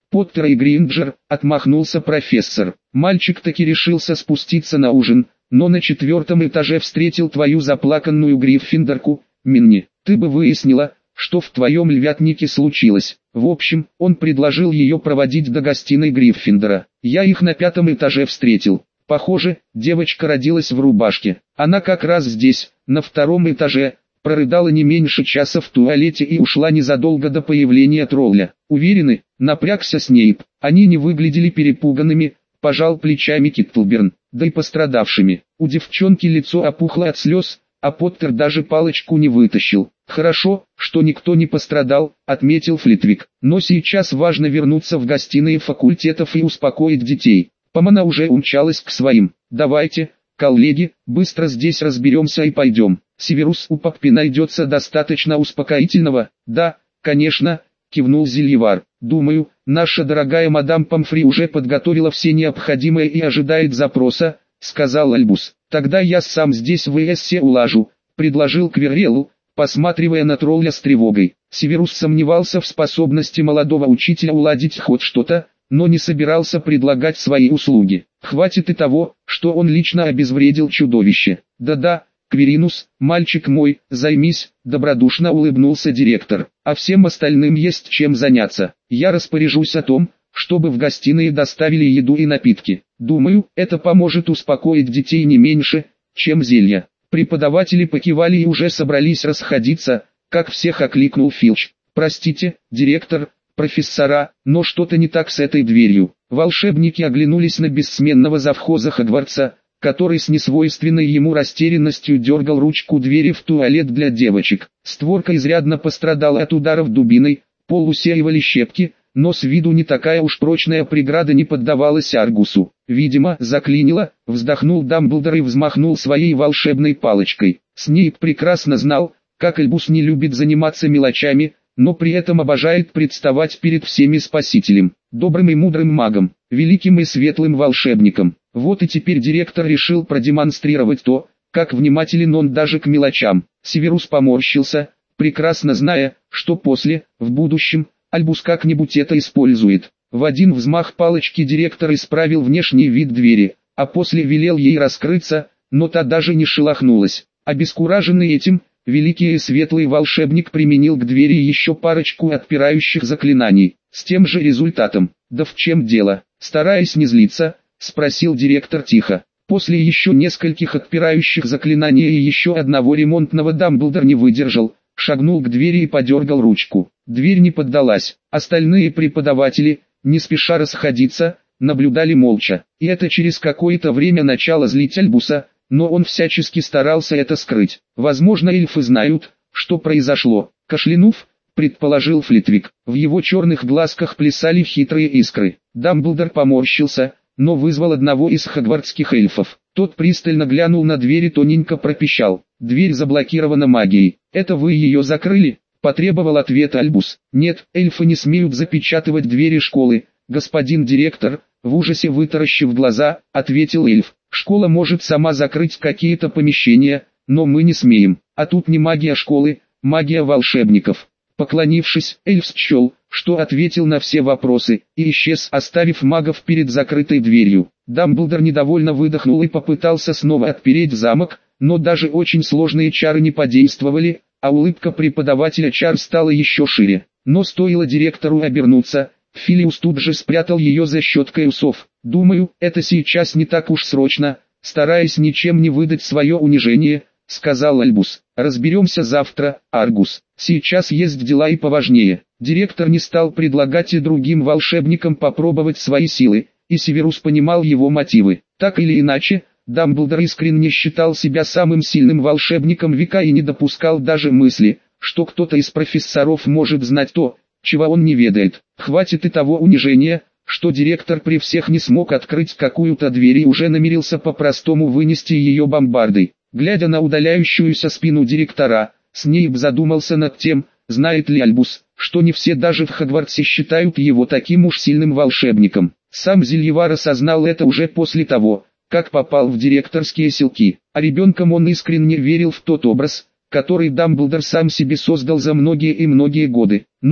Поттер и Гринджер, отмахнулся профессор. Мальчик таки решился спуститься на ужин, но на 4-м этаже встретил твою заплаканную Гриффиндорку, Минни. Ты бы выяснила, что в твоем львятнике случилось. В общем, он предложил ее проводить до гостиной Гриффиндора. Я их на 5-м этаже встретил. Похоже, девочка родилась в рубашке. Она как раз здесь, на 2-м этаже, прорыдала не меньше часа в туалете и ушла незадолго до появления тролля. Уверены? Напрягся Снейп. Они не выглядели перепуганными, пожал плечами Киттлберн, да и пострадавшими. У девчонки лицо опухло от слез, а Поттер даже палочку не вытащил. «Хорошо, что никто не пострадал», — отметил Флитвик. «Но сейчас важно вернуться в гостиные факультетов и успокоить детей». Помона уже умчалась к своим. «Давайте, коллеги, быстро здесь разберемся и пойдем. Северус, у Паппи найдется достаточно успокоительного?» «Да, конечно», — кивнул Зельевар. «Думаю, наша дорогая мадам Помфри уже подготовила все необходимое и ожидает запроса», — сказал Альбус. «Тогда я сам здесь в Эссе улажу», — предложил Квирреллу, посматривая на тролля с тревогой. Северус сомневался в способности молодого учителя уладить хоть что-то, но не собирался предлагать свои услуги. Хватит и того, что он лично обезвредил чудовище. «Да-да, Квиринус, мальчик мой, займись», — добродушно улыбнулся директор. «А всем остальным есть чем заняться. Я распоряжусь о том, чтобы в гостиные доставили еду и напитки. Думаю, это поможет успокоить детей не меньше, чем зелья». Преподаватели покивали и уже собрались расходиться, как всех окликнул Филч. «Простите, директор, профессора, но что-то не так с этой дверью». Волшебники оглянулись на бессменного завхоза Хогвартса, который с несвойственной ему растерянностью дергал ручку двери в туалет для девочек. Створка изрядно пострадала от ударов дубиной, пол усеивали щепки, но с виду не такая уж прочная преграда не поддавалась Аргусу. «Видимо, заклинило», — вздохнул Дамблдор и взмахнул своей волшебной палочкой. Снейп прекрасно знал, как Альбус не любит заниматься мелочами, но при этом обожает представать перед всеми спасителем, добрым и мудрым магом, великим и светлым волшебником. Вот и теперь директор решил продемонстрировать то, как внимателен он даже к мелочам. Северус поморщился, прекрасно зная, что после, в будущем, Альбус как-нибудь это использует. В один взмах палочки директор исправил внешний вид двери, а после велел ей раскрыться, но та даже не шелохнулась. Обескураженный этим, великий и светлый волшебник применил к двери еще парочку отпирающих заклинаний, с тем же результатом. «Да в чем дело?» — стараясь не злиться, спросил директор тихо. После еще нескольких отпирающих заклинаний и еще одного ремонтного Дамблдор не выдержал, шагнул к двери и подергал ручку. Дверь не поддалась. Остальные преподаватели, не спеша расходиться, наблюдали молча. И это через какое-то время начало злить Альбуса, но он всячески старался это скрыть. Возможно, эльфы знают, что произошло. Кашлянув, предположил Флитвик. В его черных глазках плясали хитрые искры. Дамблдор поморщился, но вызвал одного из хогвартских эльфов. Тот пристально глянул на дверь и тоненько пропищал. «Дверь заблокирована магией. Это вы ее закрыли?» — потребовал ответа Альбус. «Нет, эльфы не смеют запечатывать двери школы, господин директор», — в ужасе вытаращив глаза, ответил эльф. «Школа может сама закрыть какие-то помещения, но мы не смеем. А тут не магия школы, магия волшебников». Поклонившись, эльф счел, что ответил на все вопросы, и исчез, оставив магов перед закрытой дверью. Дамблдор недовольно выдохнул и попытался снова отпереть замок, но даже очень сложные чары не подействовали, а улыбка преподавателя чар стала еще шире. Но стоило директору обернуться, Филиус тут же спрятал ее за щеткой усов. «Думаю, это сейчас не так уж срочно», стараясь ничем не выдать свое унижение, сказал Альбус. «Разберемся завтра, Аргус. Сейчас есть дела и поважнее». Директор не стал предлагать и другим волшебникам попробовать свои силы, и Северус понимал его мотивы. Так или иначе, Дамблдор искренне считал себя самым сильным волшебником века и не допускал даже мысли, что кто-то из профессоров может знать то, чего он не ведает. Хватит и того унижения, что директор при всех не смог открыть какую-то дверь и уже намерился по-простому вынести ее бомбардой. Глядя на удаляющуюся спину директора, Снейп задумался над тем, знает ли Альбус, что не все даже в Хогвартсе считают его таким уж сильным волшебником. Сам Зельевар осознал это уже после того, как попал в директорские селки, а ребенком он искренне верил в тот образ, который Дамблдор сам себе создал за многие и многие годы. Но,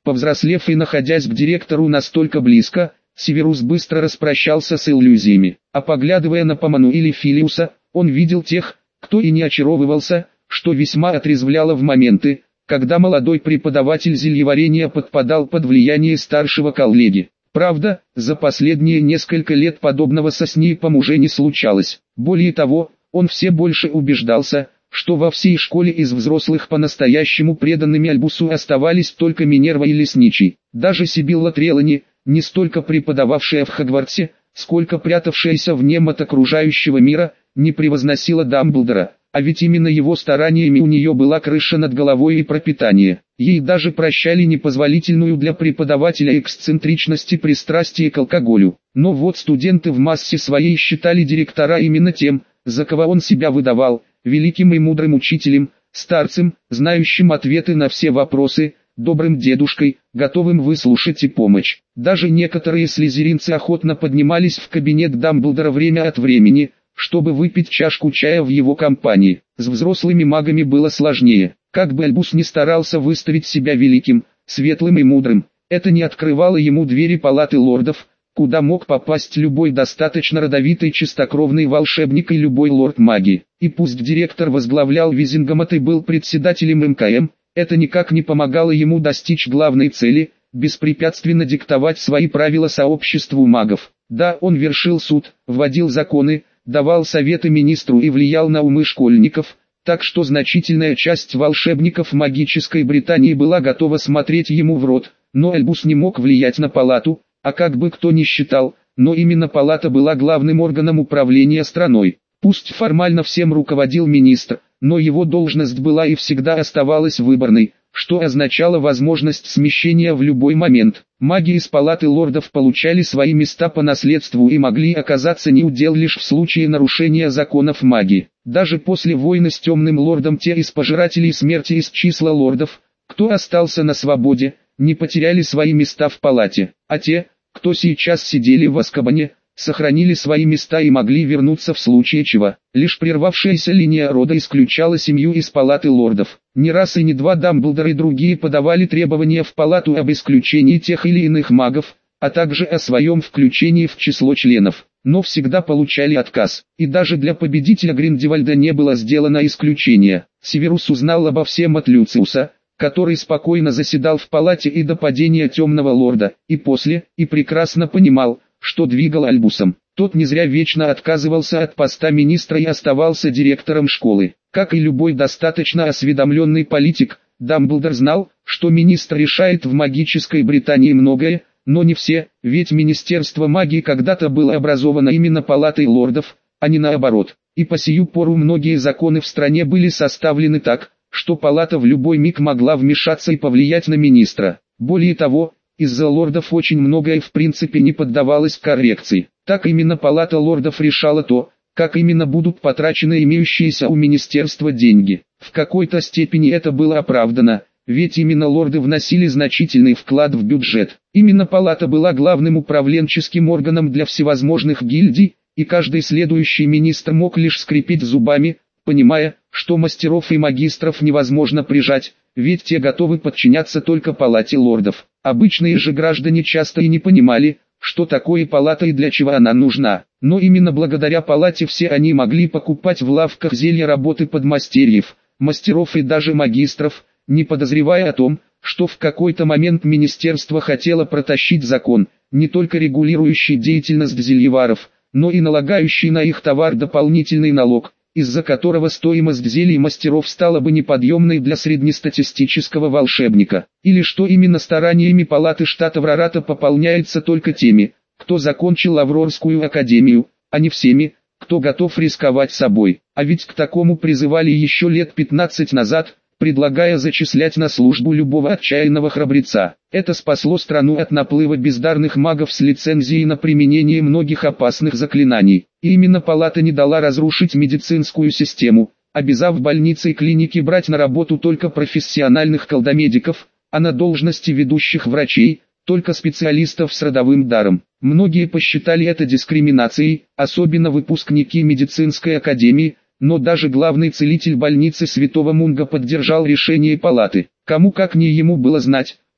Повзрослев и находясь к директору настолько близко, Северус быстро распрощался с иллюзиями. А поглядывая на Поману или Филиуса, он видел тех, кто и не очаровывался, что весьма отрезвляло в моменты, когда молодой преподаватель зельеварения подпадал под влияние старшего коллеги. Правда, за последние несколько лет подобного со Снейпом уже не случалось. Более того, он все больше убеждался, что во всей школе из взрослых по-настоящему преданными Альбусу оставались только Минерва и Лесничий. Даже Сибилла Трелани, не столько преподававшая в Хогвартсе, сколько прятавшаяся в нем от окружающего мира, не превозносила Дамблдора. А ведь именно его стараниями у нее была крыша над головой и пропитание. Ей даже прощали непозволительную для преподавателя эксцентричность и пристрастие к алкоголю. Но вот студенты в массе своей считали директора именно тем, за кого он себя выдавал, великим и мудрым учителем, старцем, знающим ответы на все вопросы, добрым дедушкой, готовым выслушать и помочь. Даже некоторые слизеринцы охотно поднимались в кабинет Дамблдора время от времени, чтобы выпить чашку чая в его компании. С взрослыми магами было сложнее. Как бы Альбус ни старался выставить себя великим, светлым и мудрым, это не открывало ему двери палаты лордов, куда мог попасть любой достаточно родовитый чистокровный волшебник и любой лорд магии. И пусть директор возглавлял Визингамот и был председателем МКМ, это никак не помогало ему достичь главной цели – беспрепятственно диктовать свои правила сообществу магов. Да, он вершил суд, вводил законы, давал советы министру и влиял на умы школьников, так что значительная часть волшебников магической Британии была готова смотреть ему в рот, но Альбус не мог влиять на палату, а как бы кто ни считал, но именно палата была главным органом управления страной. Пусть формально всем руководил министр, но его должность была и всегда оставалась выборной, что означало возможность смещения в любой момент. Маги из палаты лордов получали свои места по наследству и могли оказаться неудел лишь в случае нарушения законов магии. Даже после войны с темным лордом те из пожирателей смерти из числа лордов, кто остался на свободе, не потеряли свои места в палате, а те, кто сейчас сидели в Азкабане, сохранили свои места и могли вернуться в случае чего. Лишь прервавшаяся линия рода исключала семью из палаты лордов. Не раз и не два Дамблдор и другие подавали требования в палату об исключении тех или иных магов, а также о своем включении в число членов, но всегда получали отказ. И даже для победителя Гриндевальда не было сделано исключение. Северус узнал обо всем от Люциуса, который спокойно заседал в палате и до падения темного лорда, и после, и прекрасно понимал, что двигал Альбусом. Тот не зря вечно отказывался от поста министра и оставался директором школы. Как и любой достаточно осведомленный политик, Дамблдор знал, что министр решает в магической Британии многое, но не все, ведь Министерство магии когда-то было образовано именно палатой лордов, а не наоборот. И по сию пору многие законы в стране были составлены так, что палата в любой миг могла вмешаться и повлиять на министра. Более того, из-за лордов очень многое в принципе не поддавалось коррекции. Так именно палата лордов решала то, как именно будут потрачены имеющиеся у министерства деньги. В какой-то степени это было оправдано, ведь именно лорды вносили значительный вклад в бюджет. Именно палата была главным управленческим органом для всевозможных гильдий, и каждый следующий министр мог лишь скрипеть зубами, понимая, что мастеров и магистров невозможно прижать, ведь те готовы подчиняться только палате лордов. Обычные же граждане часто и не понимали, что такое палата и для чего она нужна. Но именно благодаря палате все они могли покупать в лавках зелья работы подмастерьев, мастеров и даже магистров, не подозревая о том, что в какой-то момент министерство хотело протащить закон, не только регулирующий деятельность зельеваров, но и налагающий на их товар дополнительный налог, из-за которого стоимость зелий мастеров стала бы неподъемной для среднестатистического волшебника. Или что именно стараниями палаты штата Врарата пополняется только теми, кто закончил Аврорскую академию, а не всеми, кто готов рисковать собой. А ведь к такому призывали еще лет 15 назад, предлагая зачислять на службу любого отчаянного храбреца. Это спасло страну от наплыва бездарных магов с лицензией на применение многих опасных заклинаний. И именно палата не дала разрушить медицинскую систему, обязав больницы и клиники брать на работу только профессиональных колдомедиков, а на должности ведущих врачей – только специалистов с родовым даром. Многие посчитали это дискриминацией, особенно выпускники медицинской академии, но даже главный целитель больницы Святого Мунга поддержал решение палаты. Кому как не ему было знать,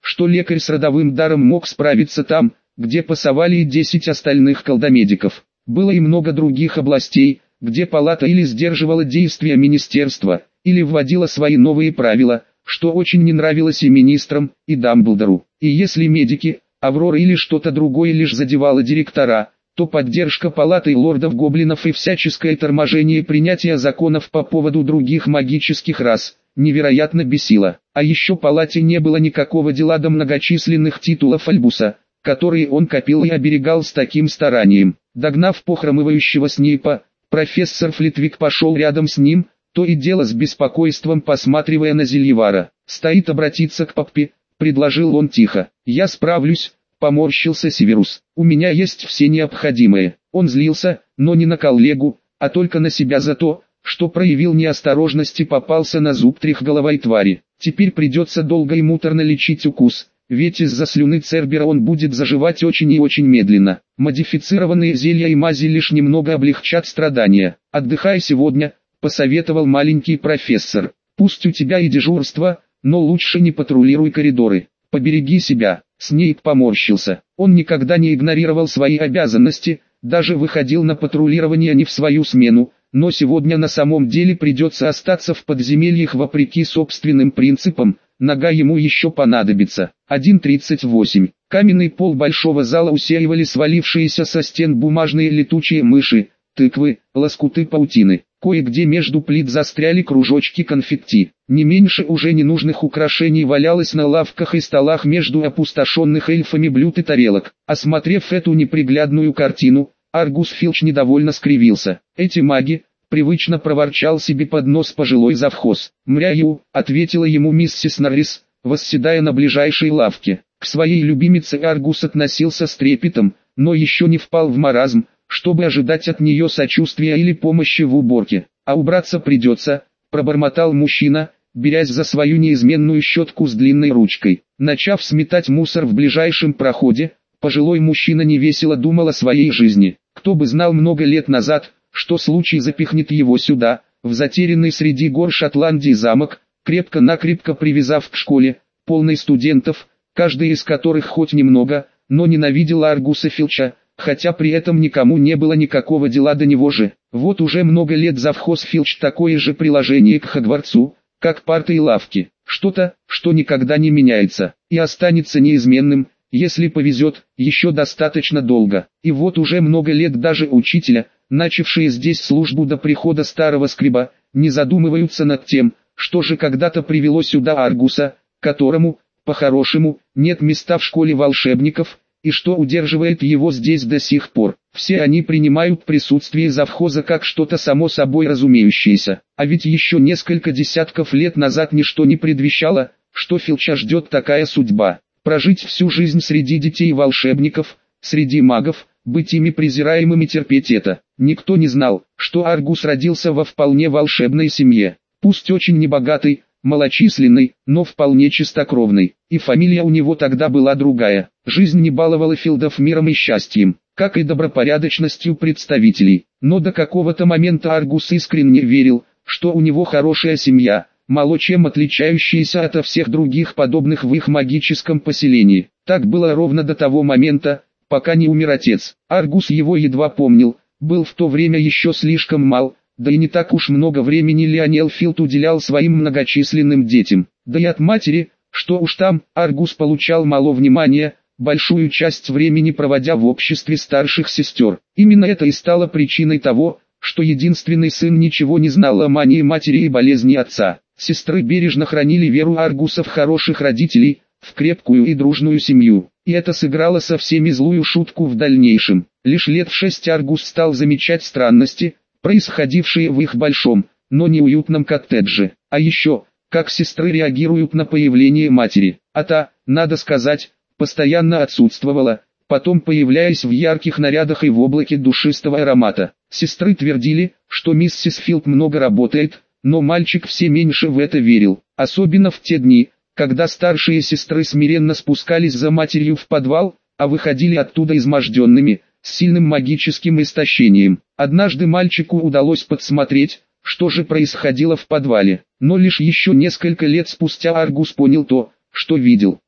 что лекарь с родовым даром мог справиться там, где пасовали и 10 остальных колдомедиков. Было и много других областей, где палата или сдерживала действия министерства, или вводила свои новые правила, что очень не нравилось и министрам, и Дамблдору. И если медики, Аврора или что-то другое лишь задевало директора, то поддержка палаты лордов-гоблинов и всяческое торможение принятия законов по поводу других магических рас невероятно бесило. А еще палате не было никакого дела до многочисленных титулов Альбуса, которые он копил и оберегал с таким старанием. Догнав похромывающего Снейпа, профессор Флитвик пошел рядом с ним, то и дело с беспокойством посматривая на Зельевара. «Стоит обратиться к папе», — предложил он тихо. «Я справлюсь», — поморщился Северус. «У меня есть все необходимое». Он злился, но не на коллегу, а только на себя за то, что проявил неосторожность и попался на зуб трехголовой твари. Теперь придется долго и муторно лечить укус, ведь из-за слюны Цербера он будет заживать очень и очень медленно. Модифицированные зелья и мази лишь немного облегчат страдания. «Отдыхай сегодня», — посоветовал маленький профессор. «Пусть у тебя и дежурство, но лучше не патрулируй коридоры. Побереги себя». Снейп поморщился. Он никогда не игнорировал свои обязанности, даже выходил на патрулирование не в свою смену, но сегодня на самом деле придется остаться в подземельях вопреки собственным принципам, нога ему еще понадобится. 1.38. Каменный пол большого зала усеивали свалившиеся со стен бумажные летучие мыши, тыквы, лоскуты паутины. Кое-где между плит застряли кружочки конфетти. Не меньше уже ненужных украшений валялось на лавках и столах между опустошенных эльфами блюд и тарелок. Осмотрев эту неприглядную картину, Аргус Филч недовольно скривился. «Эти маги», — привычно проворчал себе под нос пожилой завхоз. «Мряю», — ответила ему миссис Норрис, восседая на ближайшей лавке. К своей любимице Аргус относился с трепетом, но еще не впал в маразм, чтобы ожидать от нее сочувствия или помощи в уборке. «А убраться придется», — пробормотал мужчина, берясь за свою неизменную щетку с длинной ручкой. Начав сметать мусор в ближайшем проходе, пожилой мужчина невесело думал о своей жизни. Кто бы знал много лет назад, что случай запихнет его сюда, в затерянный среди гор Шотландии замок, крепко-накрепко привязав к школе, полной студентов, каждый из которых хоть немного, но ненавидел Аргуса Филча, хотя при этом никому не было никакого дела до него же. Вот уже много лет завхоз Филч такое же приложение к Хогвартсу, как парты и лавки. Что-то, что никогда не меняется, и останется неизменным, если повезет, еще достаточно долго. И вот уже много лет даже учителя, начавшие здесь службу до прихода старого скриба, не задумываются над тем, что же когда-то привело сюда Аргуса, которому, по-хорошему, нет места в школе волшебников, и что удерживает его здесь до сих пор. Все они принимают присутствие завхоза как что-то само собой разумеющееся. А ведь еще несколько десятков лет назад ничто не предвещало, что Филча ждет такая судьба. Прожить всю жизнь среди детей волшебников, среди магов, быть ими презираемым и терпеть это. Никто не знал, что Аргус родился во вполне волшебной семье. Пусть очень небогатой, малочисленной, но вполне чистокровной. И фамилия у него тогда была другая. Жизнь не баловала Филдов миром и счастьем, как и добропорядочностью представителей. Но до какого-то момента Аргус искренне верил, что у него хорошая семья, мало чем отличающаяся от всех других подобных в их магическом поселении. Так было ровно до того момента, пока не умер отец. Аргус его едва помнил, был в то время еще слишком мал, да и не так уж много времени Лионел Филд уделял своим многочисленным детям. Да и от матери, что уж там, Аргус получал мало внимания, большую часть времени проводя в обществе старших сестер. Именно это и стало причиной того, что единственный сын ничего не знал о мании матери и болезни отца. Сестры бережно хранили веру Аргуса в хороших родителей, в крепкую и дружную семью. И это сыграло со всеми злую шутку в дальнейшем. Лишь лет в 6 Аргус стал замечать странности, происходившие в их большом, но неуютном коттедже. А еще, как сестры реагируют на появление матери. А та, надо сказать, постоянно отсутствовала, потом появляясь в ярких нарядах и в облаке душистого аромата. Сестры твердили, что миссис Филд много работает, но мальчик все меньше в это верил. Особенно в те дни, когда старшие сестры смиренно спускались за матерью в подвал, а выходили оттуда изможденными, с сильным магическим истощением. Однажды мальчику удалось подсмотреть, что же происходило в подвале, но лишь еще несколько лет спустя Аргус понял то, что видел.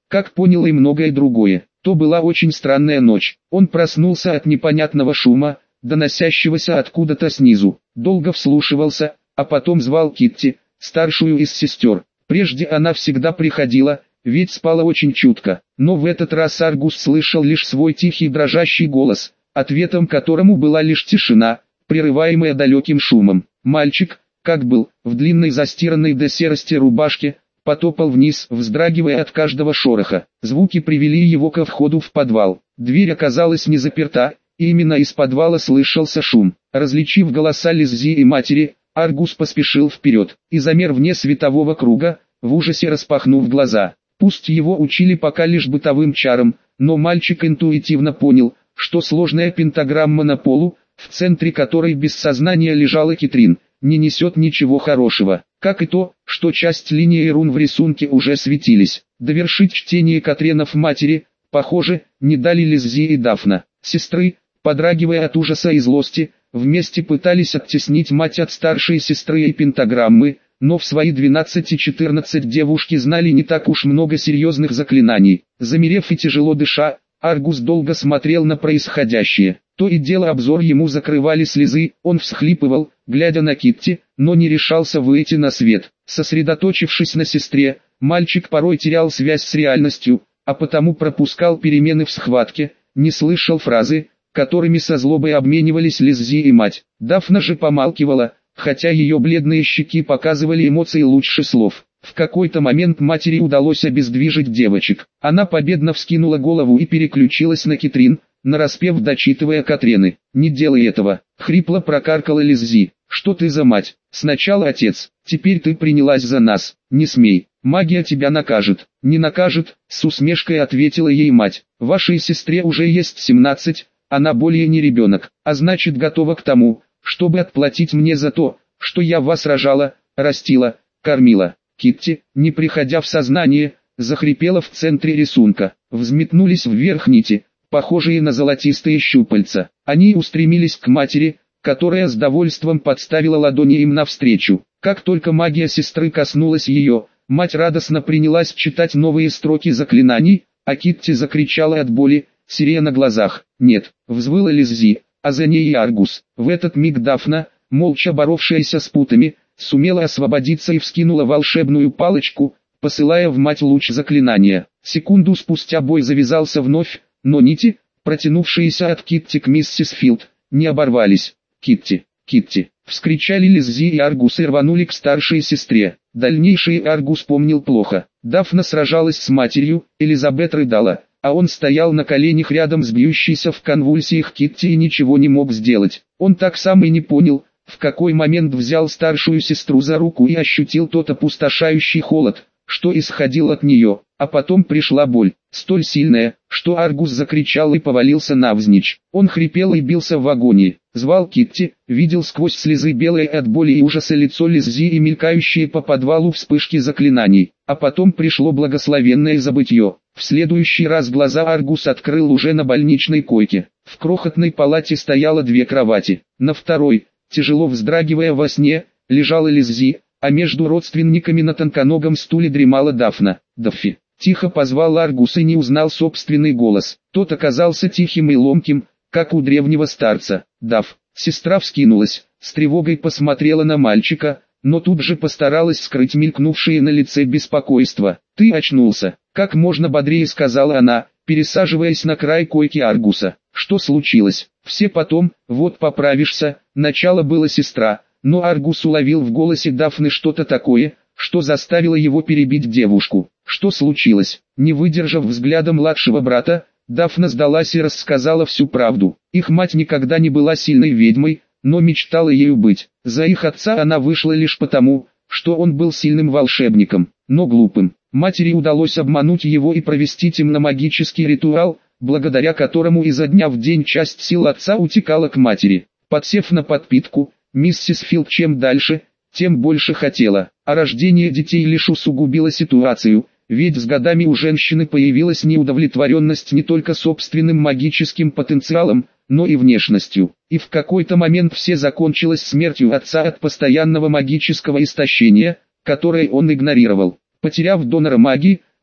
как понял и многое другое. То была очень странная ночь. Он проснулся от непонятного шума, доносящегося откуда-то снизу. Долго вслушивался, а потом звал Китти, старшую из сестер. Прежде она всегда приходила, ведь спала очень чутко. Но в этот раз Аргус слышал лишь свой тихий дрожащий голос, ответом которому была лишь тишина, прерываемая далеким шумом. Мальчик, как был, в длинной застиранной до серости рубашке, потопал вниз, вздрагивая от каждого шороха. Звуки привели его ко входу в подвал. Дверь оказалась не заперта, и именно из подвала слышался шум. Различив голоса Лиззи и матери, Аргус поспешил вперед и замер вне светового круга, в ужасе распахнув глаза. Пусть его учили пока лишь бытовым чарам, но мальчик интуитивно понял, что сложная пентаграмма на полу, в центре которой без сознания лежала Китрин, не несет ничего хорошего, как и то, что часть линии рун в рисунке уже светились. Довершить чтение Катренов матери, похоже, не дали Лиззи и Дафна. Сестры, подрагивая от ужаса и злости, вместе пытались оттеснить мать от старшей сестры и пентаграммы, но в свои 12 и 14 девушки знали не так уж много серьезных заклинаний. Замерев и тяжело дыша, Аргус долго смотрел на происходящее. То и дело обзор ему закрывали слезы, он всхлипывал, глядя на Китти, но не решался выйти на свет. Сосредоточившись на сестре, мальчик порой терял связь с реальностью, а потому пропускал перемены в схватке, не слышал фразы, которыми со злобой обменивались Лиззи и мать. Дафна же помалкивала, хотя ее бледные щеки показывали эмоции лучше слов. В какой-то момент матери удалось обездвижить девочек. Она победно вскинула голову и переключилась на Китрин, нараспев дочитывая Катрены. «Не делай этого!» — хрипло прокаркала Лиззи. «Что ты за мать? Сначала отец, теперь ты принялась за нас. Не смей, магия тебя накажет». «Не накажет», — с усмешкой ответила ей мать. «Вашей сестре уже есть 17, она более не ребенок, а значит готова к тому, чтобы отплатить мне за то, что я вас рожала, растила, кормила». Китти, не приходя в сознание, захрипела в центре рисунка. Взметнулись вверх нити, похожие на золотистые щупальца. Они устремились к матери, которая с довольством подставила ладони им навстречу. Как только магия сестры коснулась ее, мать радостно принялась читать новые строки заклинаний, а Китти закричала от боли, сирея на глазах. «Нет!» — взвыла Лиззи, а за ней и Аргус. В этот миг Дафна, молча боровшаяся с путами, сумела освободиться и вскинула волшебную палочку, посылая в мать луч заклинания. Секунду спустя бой завязался вновь, но нити, протянувшиеся от Китти к миссис Филд, не оборвались. «Китти! Китти!» — вскричали Лиззи и Аргус и рванули к старшей сестре. Дальнейшее Аргус помнил плохо. Дафна сражалась с матерью, Элизабет рыдала, а он стоял на коленях рядом с бьющейся в конвульсиях Китти и ничего не мог сделать. Он так сам и не понял, в какой момент взял старшую сестру за руку и ощутил тот опустошающий холод, что исходил от нее, а потом пришла боль, столь сильная, что Аргус закричал и повалился навзничь. Он хрипел и бился в агонии, звал Китти, видел сквозь слезы белое от боли и ужаса лицо Лиззи и мелькающие по подвалу вспышки заклинаний, а потом пришло благословенное забытье. В следующий раз глаза Аргус открыл уже на больничной койке. В крохотной палате стояло 2 кровати, на второй, тяжело вздрагивая во сне, лежала Лиззи, а между родственниками на тонконогом стуле дремала Дафна. «Даффи!» — тихо позвал Аргус и не узнал собственный голос. Тот оказался тихим и ломким, как у древнего старца. «Даф!» Сестра вскинулась, с тревогой посмотрела на мальчика, но тут же постаралась скрыть мелькнувшее на лице беспокойство. «Ты очнулся!» — как можно бодрее сказала она, пересаживаясь на край койки Аргуса. «Что случилось?» «Все потом, вот поправишься», — начало было сестра, но Аргус уловил в голосе Дафны что-то такое, что заставило его перебить девушку. «Что случилось?» Не выдержав взгляда младшего брата, Дафна сдалась и рассказала всю правду. Их мать никогда не была сильной ведьмой, но мечтала ею быть. За их отца она вышла лишь потому, что он был сильным волшебником, но глупым. Матери удалось обмануть его и провести темномагический ритуал, благодаря которому изо дня в день часть сил отца утекала к матери. Подсев на подпитку, миссис Филд чем дальше, тем больше хотела, а рождение детей лишь усугубило ситуацию, ведь с годами у женщины появилась неудовлетворенность не только собственным магическим потенциалом, но и внешностью. И в какой-то момент все закончилось смертью отца от постоянного магического истощения, которое он игнорировал. Потеряв донора магии,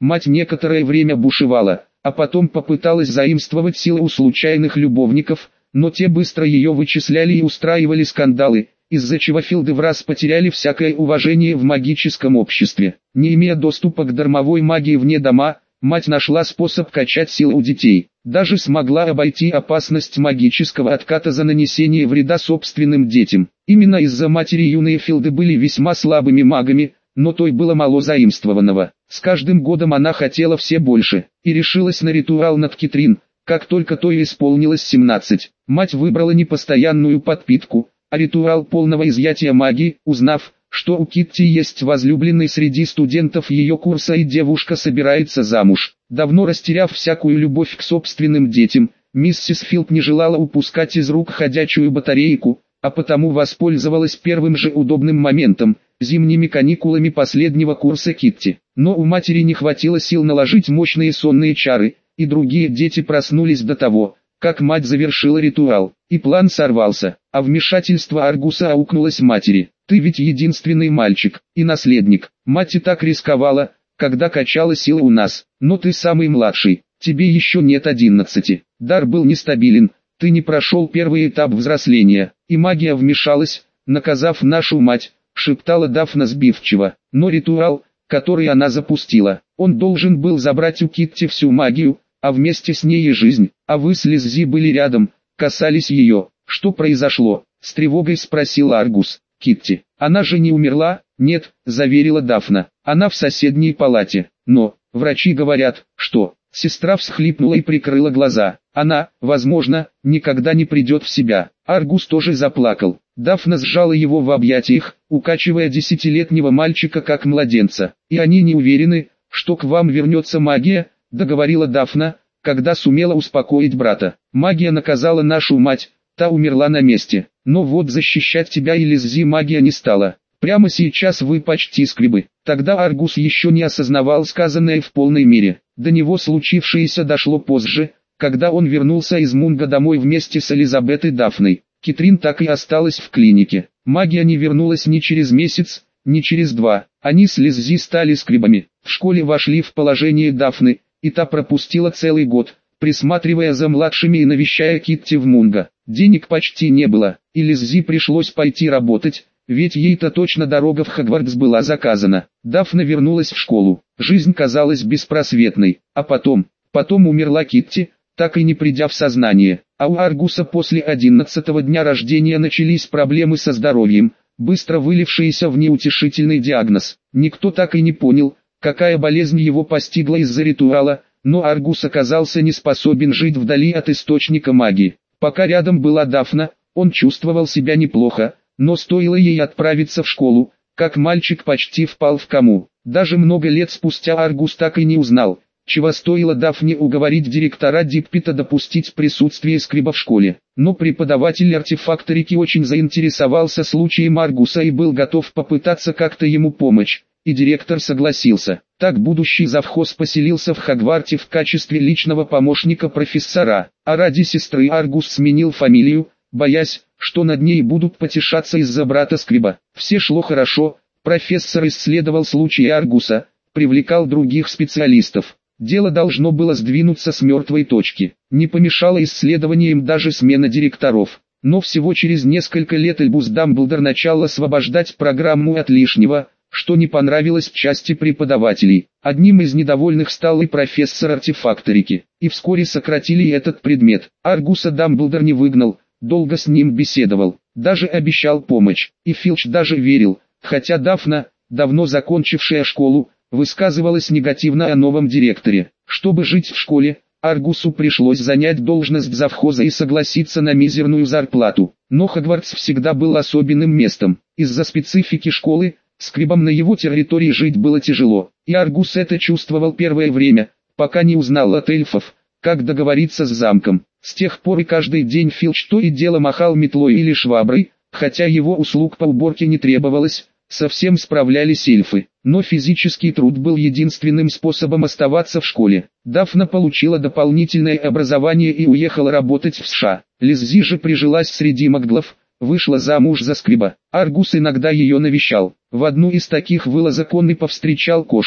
Мать некоторое время бушевала, а потом попыталась заимствовать силы у случайных любовников, но те быстро ее вычисляли и устраивали скандалы, из-за чего Филды враз потеряли всякое уважение в магическом обществе. Не имея доступа к дармовой магии вне дома, мать нашла способ качать силы у детей. Даже смогла обойти опасность магического отката за нанесение вреда собственным детям. Именно из-за матери юные Филды были весьма слабыми магами, но той было мало заимствованного. С каждым годом она хотела все больше, и решилась на ритуал над Китрин, как только той исполнилось 17. Мать выбрала не постоянную подпитку, а ритуал полного изъятия магии, узнав, что у Китти есть возлюбленный среди студентов ее курса и девушка собирается замуж. Давно растеряв всякую любовь к собственным детям, миссис Филд не желала упускать из рук ходячую батарейку, а потому воспользовалась первым же удобным моментом – зимними каникулами последнего курса Китти. Но у матери не хватило сил наложить мощные сонные чары, и другие дети проснулись до того, как мать завершила ритуал, и план сорвался, а вмешательство Аргуса аукнулось матери. «Ты ведь единственный мальчик, и наследник. Мать и так рисковала, когда качала силы у нас, но ты самый младший, тебе еще нет 11. Дар был нестабилен, ты не прошел первый этап взросления, и магия вмешалась, наказав нашу мать», шептала Дафна сбивчиво. Но ритуал, который она запустила, он должен был забрать у Китти всю магию, а вместе с ней и жизнь. А вы с Лиззи были рядом, касались ее. Что произошло? С тревогой спросил Аргус. Китти, она же не умерла? Нет, заверила Дафна. Она в соседней палате. Но, врачи говорят, что... Сестра всхлипнула и прикрыла глаза. Она, возможно, никогда не придет в себя. Аргус тоже заплакал. Дафна сжала его в объятиях, укачивая 10-летнего мальчика как младенца. И они не уверены, что к вам вернется магия, договорила Дафна, когда сумела успокоить брата. Магия наказала нашу мать, та умерла на месте. Но вот защищать тебя и Лиззи магия не стала. Прямо сейчас вы почти скребы. Тогда Аргус еще не осознавал сказанное в полной мере. До него случившееся дошло позже, когда он вернулся из Мунга домой вместе с Элизабет и Дафной. Китрин так и осталась в клинике. Магия не вернулась ни через месяц, ни через 2. Они с Лиззи стали скребами. В школе вошли в положение Дафны, и та пропустила целый год, присматривая за младшими и навещая Китти в Мунга. Денег почти не было, и Лиззи пришлось пойти работать, ведь ей-то точно дорога в Хогвартс была заказана. Дафна вернулась в школу. Жизнь казалась беспросветной. А потом умерла Китти, так и не придя в сознание. А у Аргуса после 11-го дня рождения начались проблемы со здоровьем, быстро вылившиеся в неутешительный диагноз. Никто так и не понял, какая болезнь его постигла из-за ритуала, но Аргус оказался не способен жить вдали от источника магии. Пока рядом была Дафна, он чувствовал себя неплохо, но стоило ей отправиться в школу, как мальчик почти впал в кому. Даже много лет спустя Аргус так и не узнал, чего стоило Дафне уговорить директора Диппита допустить присутствие скреба в школе. Но преподаватель артефакторики очень заинтересовался случаем Аргуса и был готов попытаться как-то ему помочь, и директор согласился. Так будущий завхоз поселился в Хогварте в качестве личного помощника профессора, а ради сестры Аргус сменил фамилию, боясь, что над ней будут потешаться из-за брата скреба. Все шло хорошо, профессор исследовал случаи Аргуса, привлекал других специалистов. Дело должно было сдвинуться с мертвой точки. Не помешало исследованиям даже смена директоров. Но всего через несколько лет Альбус Дамблдор начал освобождать программу от лишнего, что не понравилось части преподавателей. Одним из недовольных стал и профессор артефакторики. И вскоре сократили этот предмет. Аргуса Дамблдор не выгнал, долго с ним беседовал, даже обещал помощь. И Филч даже верил, хотя Дафна, давно закончившая школу, высказывалась негативно о новом директоре. Чтобы жить в школе, Аргусу пришлось занять должность завхоза и согласиться на мизерную зарплату. Но Хогвартс всегда был особенным местом. Из-за специфики школы, скребам на его территории жить было тяжело. И Аргус это чувствовал первое время, пока не узнал от эльфов, как договориться с замком. С тех пор и каждый день Филч то и дело махал метлой или шваброй, хотя его услуг по уборке не требовалось, совсем справлялись эльфы. Но физический труд был единственным способом оставаться в школе. Дафна получила дополнительное образование и уехала работать в США. Лиззи же прижилась среди маглов, вышла замуж за скреба. Аргус иногда ее навещал. В одну из таких вылазок он и повстречал кошку,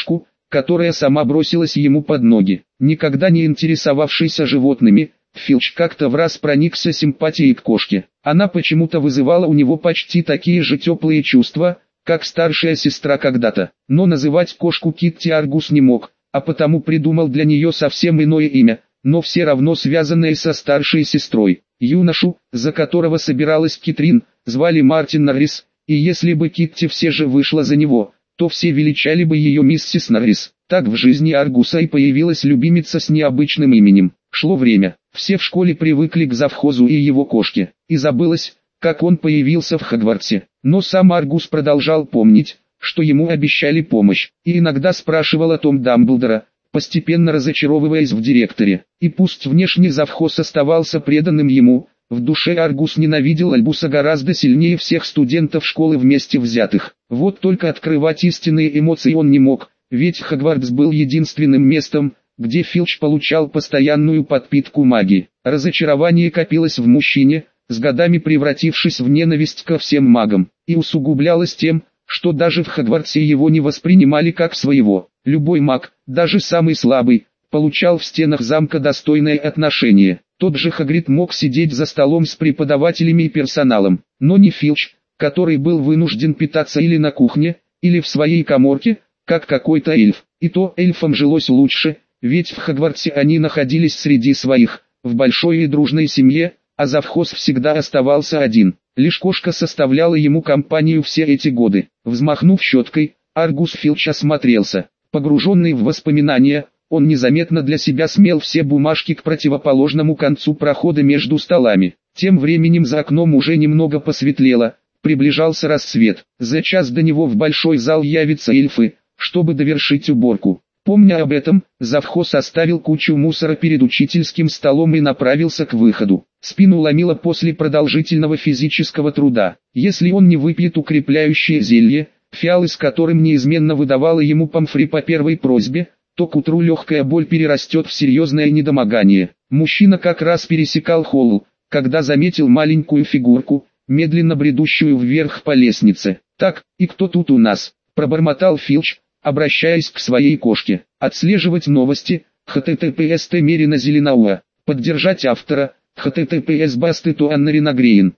которая сама бросилась ему под ноги. Никогда не интересовавшийся животными, Филч как-то враз проникся симпатией к кошке. Она почему-то вызывала у него почти такие же теплые чувства, как старшая сестра когда-то. Но называть кошку Китти Аргус не мог, а потому придумал для нее совсем иное имя, но все равно связанное со старшей сестрой. Юношу, за которого собиралась Китрин, звали Мартин Норрис, и если бы Китти все же вышла за него, то все величали бы ее миссис Норрис. Так в жизни Аргуса и появилась любимица с необычным именем. Шло время, все в школе привыкли к завхозу и его кошке, и забылось, как он появился в Хогвартсе. Но сам Аргус продолжал помнить, что ему обещали помощь, и иногда спрашивал о том Дамблдора, постепенно разочаровываясь в директоре. И пусть внешне завхоз оставался преданным ему, в душе Аргус ненавидел Альбуса гораздо сильнее всех студентов школы вместе взятых. Вот только открывать истинные эмоции он не мог, ведь Хогвартс был единственным местом, где Филч получал постоянную подпитку магии. Разочарование копилось в мужчине, с годами превратившись в ненависть ко всем магам, и усугублялось тем, что даже в Хогвартсе его не воспринимали как своего. Любой маг, даже самый слабый, получал в стенах замка достойное отношение. Тот же Хагрид мог сидеть за столом с преподавателями и персоналом, но не Филч, который был вынужден питаться или на кухне, или в своей каморке, как какой-то эльф. И то эльфам жилось лучше, ведь в Хогвартсе они находились среди своих, в большой и дружной семье, а завхоз всегда оставался один. Лишь кошка составляла ему компанию все эти годы. Взмахнув щеткой, Аргус Филч осмотрелся. Погруженный в воспоминания, он незаметно для себя смел все бумажки к противоположному концу прохода между столами. Тем временем за окном уже немного посветлело, приближался рассвет. За час до него в большой зал явятся эльфы, чтобы довершить уборку. Помня об этом, завхоз оставил кучу мусора перед учительским столом и направился к выходу. Спину ломило после продолжительного физического труда. Если он не выпьет укрепляющее зелье, фиалы с которым неизменно выдавала ему Помфри по первой просьбе, то к утру легкая боль перерастет в серьезное недомогание. Мужчина как раз пересекал холл, когда заметил маленькую фигурку, медленно бредущую вверх по лестнице. «Так, и кто тут у нас?» – пробормотал Филч, обращаясь к своей кошке. Отслеживать новости, https Мерина Зеленауа. Поддержать автора, https Бастету Аннарина Грейн.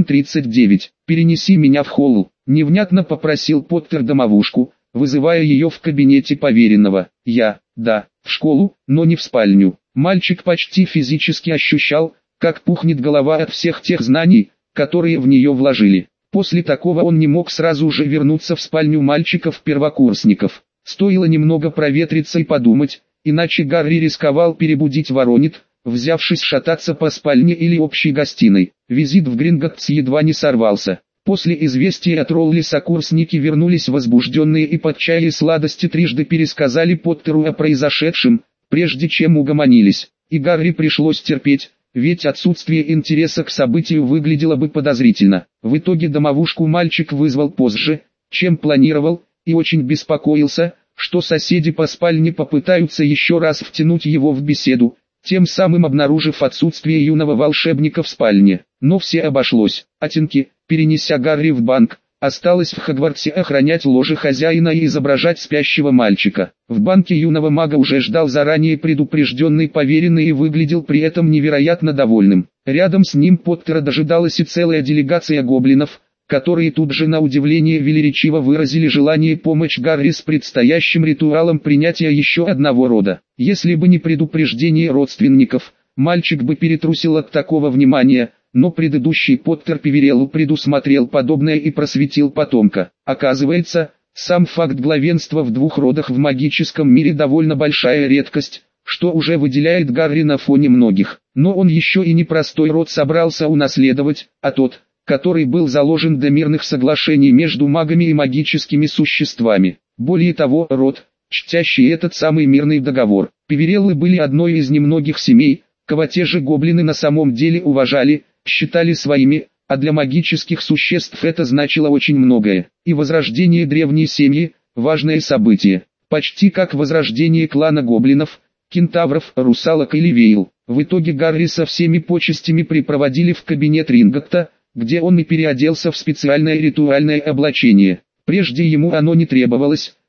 1.39. Перенеси меня в холл. Невнятно попросил Поттер домовушку, вызывая ее в кабинете поверенного. Да, в школу, но не в спальню. Мальчик почти физически ощущал, как пухнет голова от всех тех знаний, которые в нее вложили. После такого он не мог сразу же вернуться в спальню мальчиков-первокурсников. Стоило немного проветриться и подумать, иначе Гарри рисковал перебудить Воронит, взявшись шататься по спальне или общей гостиной. Визит в Гринготтс едва не сорвался. После известия от Ролли сокурсники вернулись возбужденные и под чай и сладости трижды пересказали Поттеру о произошедшем, прежде чем угомонились. И Гарри пришлось терпеть, ведь отсутствие интереса к событию выглядело бы подозрительно. В итоге домовушку мальчик вызвал позже, чем планировал, и очень беспокоился, что соседи по спальне попытаются еще раз втянуть его в беседу, тем самым обнаружив отсутствие юного волшебника в спальне. Но все обошлось. Атинки, перенеся Гарри в банк, осталось в Хогвартсе охранять ложе хозяина и изображать спящего мальчика. В банке юного мага уже ждал заранее предупрежденный поверенный и выглядел при этом невероятно довольным. Рядом с ним Поттера дожидалась и целая делегация гоблинов, которые тут же на удивление велеречиво выразили желание помочь Гарри с предстоящим ритуалом принятия еще одного рода. Если бы не предупреждение родственников, мальчик бы перетрусил от такого внимания, но предыдущий Поттер Певереллу предусмотрел подобное и просветил потомка. Оказывается, сам факт главенства в двух родах в магическом мире довольно большая редкость, что уже выделяет Гарри на фоне многих. Но он еще и не простой род собрался унаследовать, а тот, который был заложен до мирных соглашений между магами и магическими существами. Более того, род, чтящий этот самый мирный договор. Певереллы были одной из немногих семей, кого те же гоблины на самом деле уважали, считали своими, а для магических существ это значило очень многое. И возрождение древней семьи – важное событие. Почти как возрождение клана гоблинов, кентавров, русалок или вейл. В итоге Гарри со всеми почестями припроводили в кабинет Ринготта, где он и переоделся в специальное ритуальное облачение. Прежде ему оно не требовалось,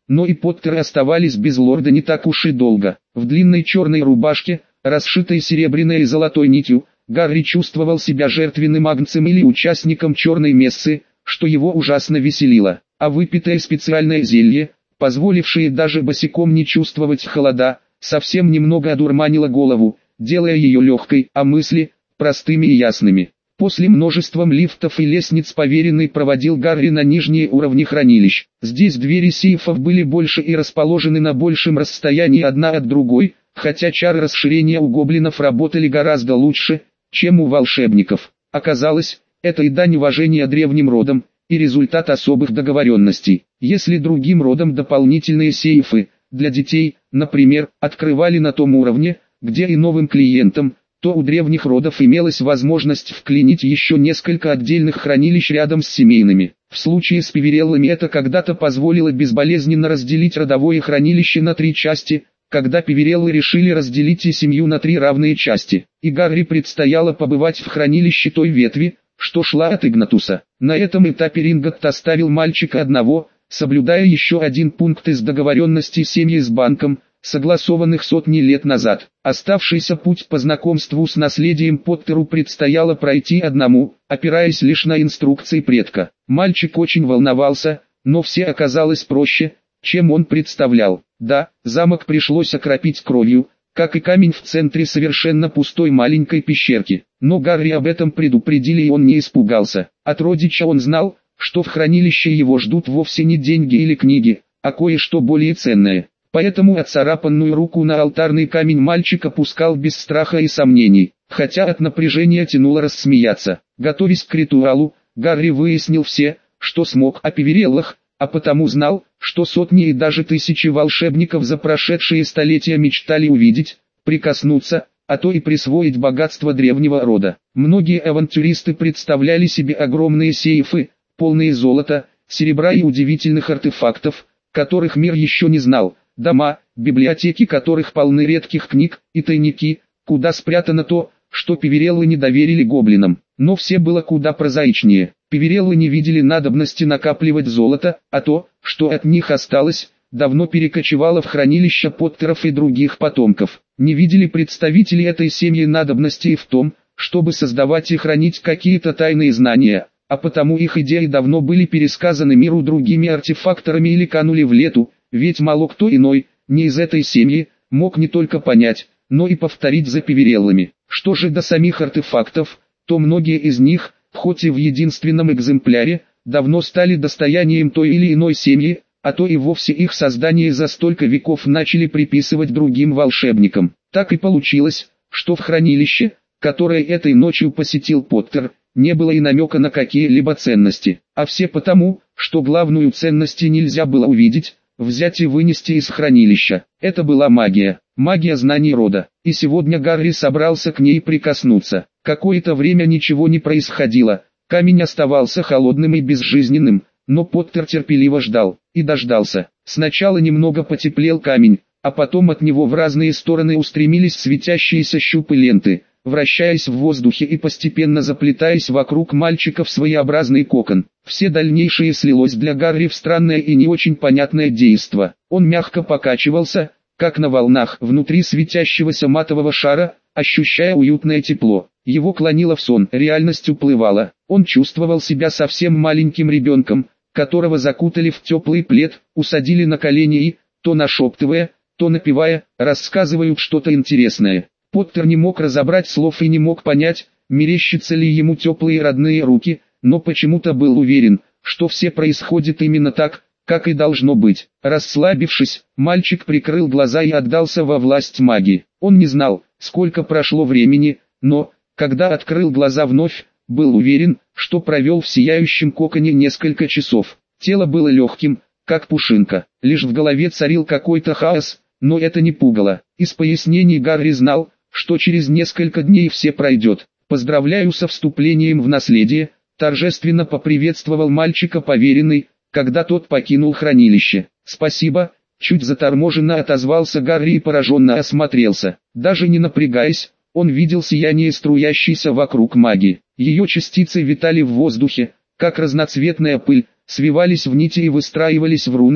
Но и Поттеры оставались без лорда не так уж и долго. В длинной черной рубашке, расшитой серебряной и золотой нитью, Гарри чувствовал себя жертвенным агнцем или участником черной мессы, что его ужасно веселило. А выпитое специальное зелье, позволившее даже босиком не чувствовать холода, совсем немного одурманило голову, делая ее легкой, а мысли – простыми и ясными. После множеством лифтов и лестниц поверенный проводил Гарри на нижние уровни хранилищ. Здесь двери сейфов были больше и расположены на большем расстоянии одна от другой, хотя чары расширения у гоблинов работали гораздо лучше, чем у волшебников. Оказалось, это и дань уважения древним родам, и результат особых договоренностей. Если другим родам дополнительные сейфы, для детей, например, открывали на том уровне, где и новым клиентам, то у древних родов имелась возможность вклинить еще несколько отдельных хранилищ рядом с семейными. В случае с Пивереллами это когда-то позволило безболезненно разделить родовое хранилище на 3 части, когда Пивереллы решили разделить и семью на 3 равные части. И Гарри предстояло побывать в хранилище той ветви, что шла от Игнатуса. На этом этапе Ринготт оставил мальчика одного, соблюдая еще один пункт из договоренности семьи с банком, согласованных сотни лет назад. Оставшийся путь по знакомству с наследием Поттеру предстояло пройти одному, опираясь лишь на инструкции предка. Мальчик очень волновался, но все оказалось проще, чем он представлял. Да, замок пришлось окропить кровью, как и камень в центре совершенно пустой маленькой пещерки. Но Гарри об этом предупредили, и он не испугался. От родича он знал, что в хранилище его ждут вовсе не деньги или книги, а кое-что более ценное. Поэтому отцарапанную руку на алтарный камень мальчик опускал без страха и сомнений, хотя от напряжения тянуло рассмеяться. Готовясь к ритуалу, Гарри выяснил все, что смог о Пивереллах, а потому знал, что сотни и даже тысячи волшебников за прошедшие столетия мечтали увидеть, прикоснуться, а то и присвоить богатство древнего рода. Многие авантюристы представляли себе огромные сейфы, полные золота, серебра и удивительных артефактов, которых мир еще не знал. Дома, библиотеки которых полны редких книг, и тайники, куда спрятано то, что Пивереллы не доверили гоблинам. Но все было куда прозаичнее. Пивереллы не видели надобности накапливать золото, а то, что от них осталось, давно перекочевало в хранилища Поттеров и других потомков. Не видели представители этой семьи надобности и в том, чтобы создавать и хранить какие-то тайные знания, а потому их идеи давно были пересказаны миру другими артефакторами или канули в лету. Ведь мало кто иной, не из этой семьи, мог не только понять, но и повторить за Пивереллами. Что же до самих артефактов, то многие из них, хоть и в единственном экземпляре, давно стали достоянием той или иной семьи, а то и вовсе их создание за столько веков начали приписывать другим волшебникам. Так и получилось, что в хранилище, которое этой ночью посетил Поттер, не было и намека на какие-либо ценности. А все потому, что главную ценность нельзя было увидеть, взять и вынести из хранилища. Это была магия, магия знаний рода. И сегодня Гарри собрался к ней прикоснуться. Какое-то время ничего не происходило, камень оставался холодным и безжизненным, но Поттер терпеливо ждал, и дождался. Сначала немного потеплел камень, а потом от него в разные стороны устремились светящиеся щупы ленты, вращаясь в воздухе и постепенно заплетаясь вокруг мальчика в своеобразный кокон. Все дальнейшее слилось для Гарри в странное и не очень понятное действо. Он мягко покачивался, как на волнах, внутри светящегося матового шара, ощущая уютное тепло. Его клонило в сон, реальность уплывала. Он чувствовал себя совсем маленьким ребенком, которого закутали в теплый плед, усадили на колени и, то нашептывая, то напевая, рассказывают что-то интересное. Поттер не мог разобрать слов и не мог понять, мерещатся ли ему теплые родные руки, но почему-то был уверен, что все происходит именно так, как и должно быть. Расслабившись, мальчик прикрыл глаза и отдался во власть магии. Он не знал, сколько прошло времени, но, когда открыл глаза вновь, был уверен, что провел в сияющем коконе несколько часов. Тело было легким, как пушинка. Лишь в голове царил какой-то хаос, но это не пугало. Из пояснений Гарри знал, что через несколько дней все пройдет. «Поздравляю со вступлением в наследие», торжественно поприветствовал мальчика поверенный, когда тот покинул хранилище. «Спасибо», чуть заторможенно отозвался Гарри и пораженно осмотрелся. Даже не напрягаясь, он видел сияние струящейся вокруг магии. Ее частицы витали в воздухе, как разноцветная пыль, свивались в нити и выстраивались в руны,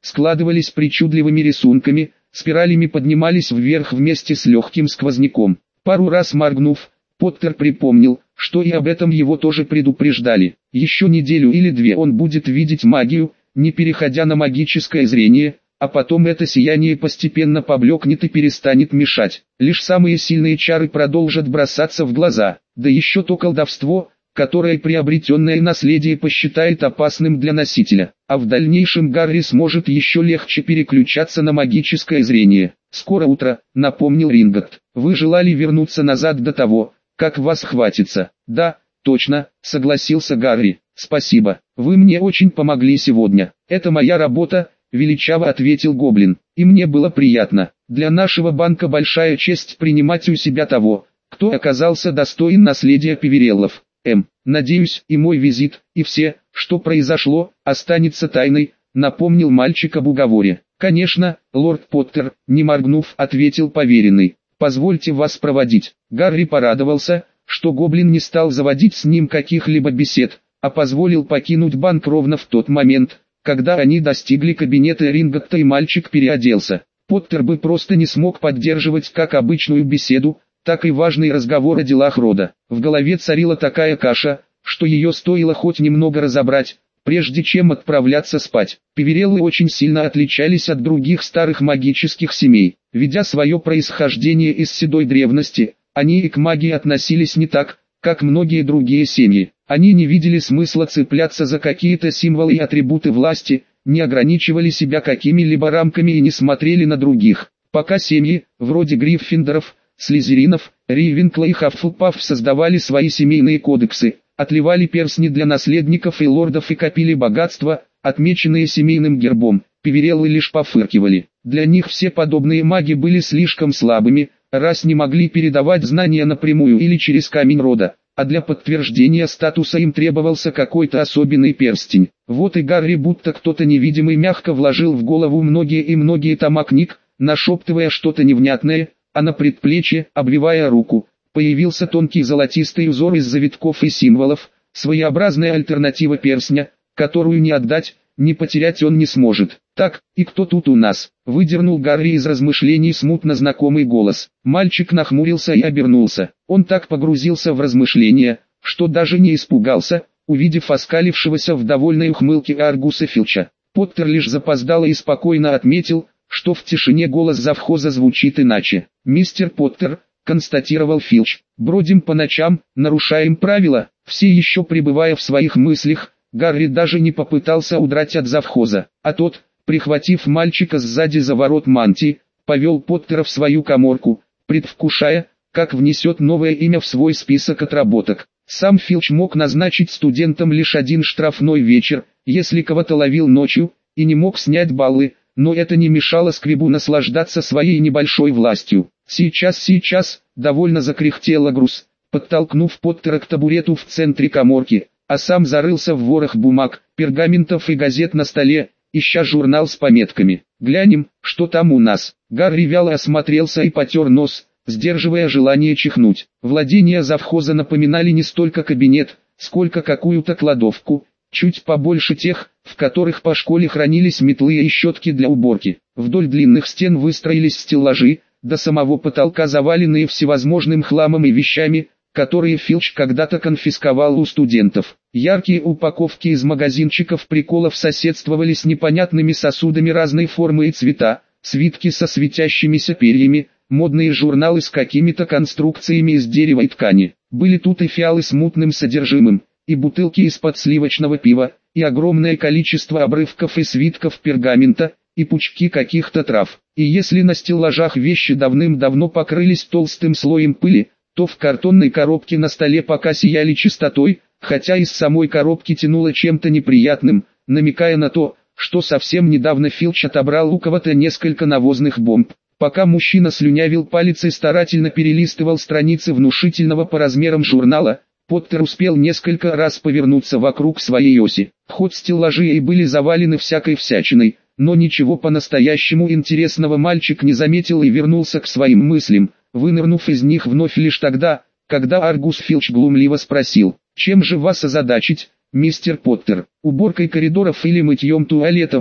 складывались причудливыми рисунками, спиралями поднимались вверх вместе с легким сквозняком. Пару раз моргнув, Поттер припомнил, что и об этом его тоже предупреждали. Еще неделю или две он будет видеть магию, не переходя на магическое зрение, а потом это сияние постепенно поблекнет и перестанет мешать. Лишь самые сильные чары продолжат бросаться в глаза, да еще то колдовство, которое приобретенное наследие посчитает опасным для носителя. А в дальнейшем Гарри сможет еще легче переключаться на магическое зрение. «Скоро утро», — напомнил Ринготт. «Вы желали вернуться назад до того, как вас хватится?» «Да, точно», — согласился Гарри. «Спасибо, вы мне очень помогли сегодня. Это моя работа», — величаво ответил Гоблин. «И мне было приятно. Для нашего банка большая честь принимать у себя того, кто оказался достоин наследия Певереллов. Надеюсь, и мой визит, и все, что произошло, останется тайной», — напомнил мальчик об уговоре. «Конечно, лорд Поттер», — не моргнув, ответил поверенный. «Позвольте вас проводить». Гарри порадовался, что Гоблин не стал заводить с ним каких-либо бесед, а позволил покинуть банк ровно в тот момент, когда они достигли кабинета Ринготта и мальчик переоделся. Поттер бы просто не смог поддерживать как обычную беседу, так и важный разговор о делах рода. В голове царила такая каша, что ее стоило хоть немного разобрать, прежде чем отправляться спать. Певереллы очень сильно отличались от других старых магических семей. Ведя свое происхождение из седой древности, они и к магии относились не так, как многие другие семьи. Они не видели смысла цепляться за какие-то символы и атрибуты власти, не ограничивали себя какими-либо рамками и не смотрели на других. Пока семьи, вроде Гриффиндоров, Слизеринов, Ривенкла и Хаффлпафф создавали свои семейные кодексы, отливали перстни для наследников и лордов и копили богатства, отмеченные семейным гербом, Певереллы лишь пофыркивали. Для них все подобные маги были слишком слабыми, раз не могли передавать знания напрямую или через камень рода, а для подтверждения статуса им требовался какой-то особенный перстень. Вот и Гарри будто кто-то невидимый мягко вложил в голову многие и многие тома книг, нашептывая что-то невнятное, а на предплечье, обвивая руку, появился тонкий золотистый узор из завитков и символов, своеобразная альтернатива перстня, которую не отдать, не потерять он не сможет. «Так, и кто тут у нас?» — выдернул Гарри из размышлений смутно знакомый голос. Мальчик нахмурился и обернулся. Он так погрузился в размышления, что даже не испугался, увидев оскалившегося в довольной ухмылке Аргуса Филча. Поттер лишь запоздало и спокойно отметил, что в тишине голос завхоза звучит иначе. «Мистер Поттер», — констатировал Филч, — «бродим по ночам, нарушаем правила». Все еще пребывая в своих мыслях, Гарри даже не попытался удрать от завхоза, а тот, прихватив мальчика сзади за ворот мантии, повел Поттера в свою каморку, предвкушая, как внесет новое имя в свой список отработок. Сам Филч мог назначить студентам лишь один штрафной вечер, если кого-то ловил ночью, и не мог снять баллы, но это не мешало Сквибу наслаждаться своей небольшой властью. Сейчас, довольно закряхтел Агрус, подтолкнув Поттера к табурету в центре каморки, а сам зарылся в ворох бумаг, пергаментов и газет на столе, ища журнал с пометками. «Глянем, что там у нас». Гарри вяло осмотрелся и потер нос, сдерживая желание чихнуть. Владения завхоза напоминали не столько кабинет, сколько какую-то кладовку, чуть побольше тех, в которых по школе хранились метлы и щетки для уборки. Вдоль длинных стен выстроились стеллажи, до самого потолка заваленные всевозможным хламом и вещами, которые Филч когда-то конфисковал у студентов. Яркие упаковки из магазинчиков приколов соседствовали с непонятными сосудами разной формы и цвета, свитки со светящимися перьями, модные журналы с какими-то конструкциями из дерева и ткани. Были тут и фиалы с мутным содержимым, и бутылки из-под сливочного пива, и огромное количество обрывков и свитков пергамента, и пучки каких-то трав. И если на стеллажах вещи давным-давно покрылись толстым слоем пыли, то в картонной коробке на столе пока сияли чистотой, хотя из самой коробки тянуло чем-то неприятным, намекая на то, что совсем недавно Филч отобрал у кого-то несколько навозных бомб. Пока мужчина слюнявил палец и старательно перелистывал страницы внушительного по размерам журнала, Поттер успел несколько раз повернуться вокруг своей оси. Хоть стеллажи и были завалены всякой всячиной, но ничего по-настоящему интересного мальчик не заметил и вернулся к своим мыслям, вынырнув из них вновь лишь тогда, когда Аргус Филч глумливо спросил: «Чем же вас озадачить, мистер Поттер? Уборкой коридоров или мытьем туалетов?»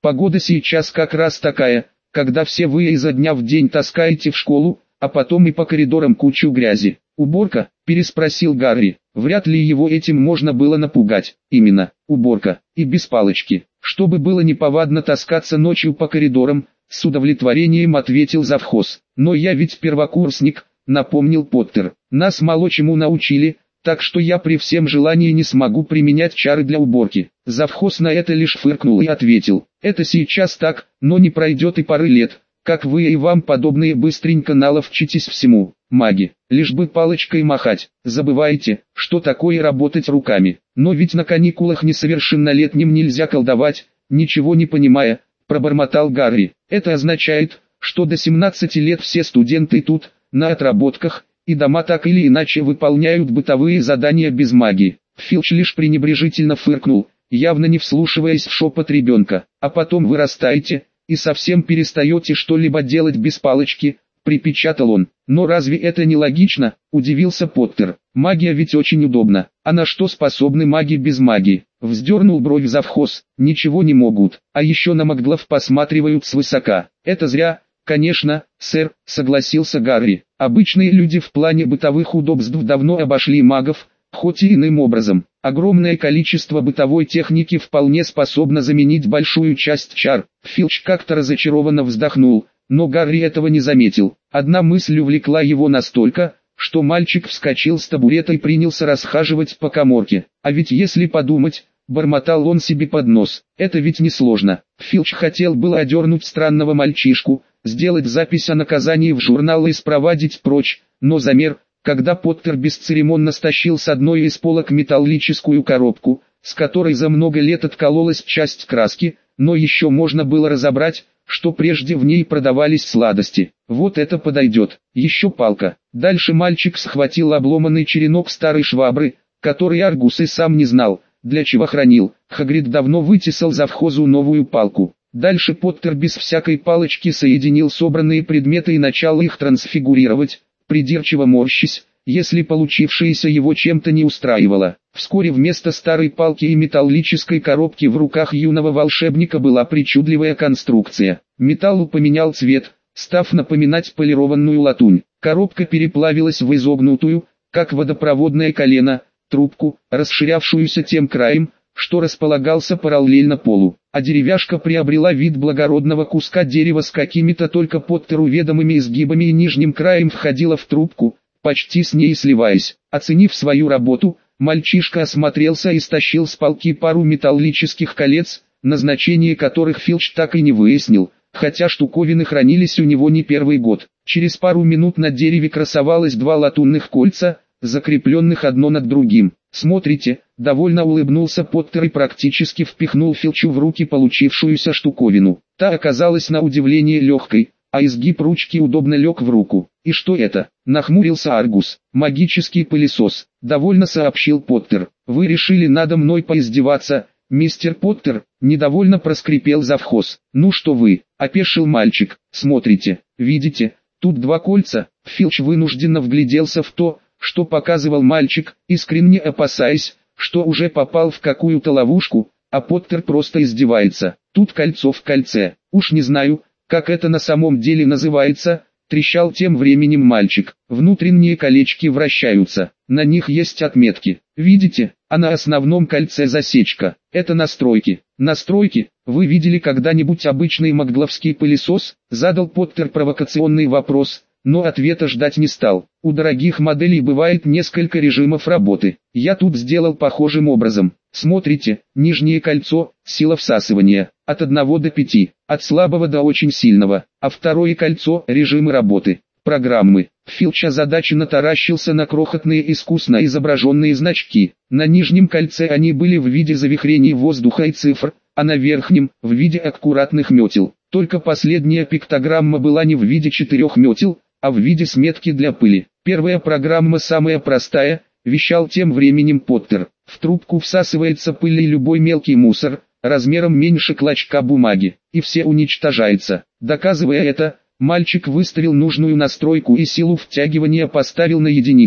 Погода сейчас как раз такая, когда все вы изо дня в день таскаете в школу, а потом и по коридорам кучу грязи. «Уборка?» – переспросил Гарри. Вряд ли его этим можно было напугать. Именно, уборка, и без палочки. Чтобы было неповадно таскаться ночью по коридорам, с удовлетворением ответил завхоз. «Но я ведь первокурсник», – напомнил Поттер. «Нас мало чему научили, так что я при всем желании не смогу применять чары для уборки». Завхоз на это лишь фыркнул и ответил: «Это сейчас так, но не пройдет и пары лет, как вы и вам подобные быстренько наловчитесь всему. Маги, лишь бы палочкой махать, забывайте, что такое работать руками. Но ведь на каникулах несовершеннолетним нельзя колдовать», ничего не понимая, пробормотал Гарри. «Это означает, что до 17 лет все студенты тут, на отработках, и дома так или иначе выполняют бытовые задания без магии». Филч лишь пренебрежительно фыркнул, явно не вслушиваясь в шепот ребенка. «А потом вырастаете и совсем перестаете что-либо делать без палочки», припечатал он. «Но разве это не логично?» – удивился Поттер. «Магия ведь очень удобна. А на что способны маги без магии?» Вздернул бровь завхоз. «Ничего не могут. А еще на маглов посматривают свысока». «Это зря, конечно, сэр», – согласился Гарри. «Обычные люди в плане бытовых удобств давно обошли магов, хоть и иным образом. Огромное количество бытовой техники вполне способно заменить большую часть чар». Филч как-то разочарованно вздохнул, но Гарри этого не заметил. Одна мысль увлекла его настолько, что мальчик вскочил с табурета и принялся расхаживать по каморке. «А ведь если подумать», — бормотал он себе под нос, — «это ведь несложно». Филч хотел было одернуть странного мальчишку, сделать запись о наказании в журнал и спровадить прочь, но замер, когда Поттер бесцеремонно стащил с одной из полок металлическую коробку, с которой за много лет откололась часть краски, но еще можно было разобрать, что прежде в ней продавались сладости. «Вот это подойдет, еще палка». Дальше мальчик схватил обломанный черенок старой швабры, который Аргус и сам не знал, для чего хранил. Хагрид давно вытесал завхозу новую палку. Дальше Поттер без всякой палочки соединил собранные предметы и начал их трансфигурировать, придирчиво морщись, если получившееся его чем-то не устраивало. Вскоре вместо старой палки и металлической коробки в руках юного волшебника была причудливая конструкция. Металл поменял цвет, став напоминать полированную латунь. Коробка переплавилась в изогнутую, как водопроводное колено, трубку, расширявшуюся тем краем, что располагался параллельно полу, а деревяшка приобрела вид благородного куска дерева с какими-то только Поттеру ведомыми изгибами и нижним краем входила в трубку, почти с ней сливаясь. Оценив свою работу, мальчишка осмотрелся и стащил с палки пару металлических колец, назначение которых Филч так и не выяснил, хотя штуковины хранились у него не первый год. Через пару минут на дереве красовалось два латунных кольца, закрепленных одно над другим. «Смотрите», — довольно улыбнулся Поттер и практически впихнул Филчу в руки получившуюся штуковину. Та оказалась на удивление легкой, а изгиб ручки удобно лег в руку. «И что это?» — нахмурился Аргус. «Магический пылесос», — довольно сообщил Поттер. «Вы решили надо мной поиздеваться, мистер Поттер?» — недовольно проскрипел завхоз. «Ну что вы?» — опешил мальчик. «Смотрите, видите, тут два кольца». Филч вынужденно вгляделся в то, что показывал мальчик, искренне опасаясь, что уже попал в какую-то ловушку, а Поттер просто издевается. «Тут кольцо в кольце. Уж не знаю, как это на самом деле называется», — трещал тем временем мальчик. «Внутренние колечки вращаются, на них есть отметки. Видите, а на основном кольце засечка. Это настройки». «Настройки? Вы видели когда-нибудь обычный магловский пылесос?» — задал Поттер провокационный вопрос, но ответа ждать не стал. «У дорогих моделей бывает несколько режимов работы. Я тут сделал похожим образом. Смотрите, нижнее кольцо, сила всасывания, от 1 до 5, от слабого до очень сильного, а второе кольцо, режимы работы, программы». Филч озадаченно таращился на крохотные искусно изображенные значки. На нижнем кольце они были в виде завихрений воздуха и цифр, а на верхнем – в виде аккуратных метел. Только последняя пиктограмма была не в виде 4 метел, а в виде сметки для пыли. «Первая программа самая простая», — вещал тем временем Поттер. «В трубку всасывается пыль и любой мелкий мусор, размером меньше клочка бумаги, и все уничтожается». Доказывая это, мальчик выставил нужную настройку и силу втягивания поставил на единицу.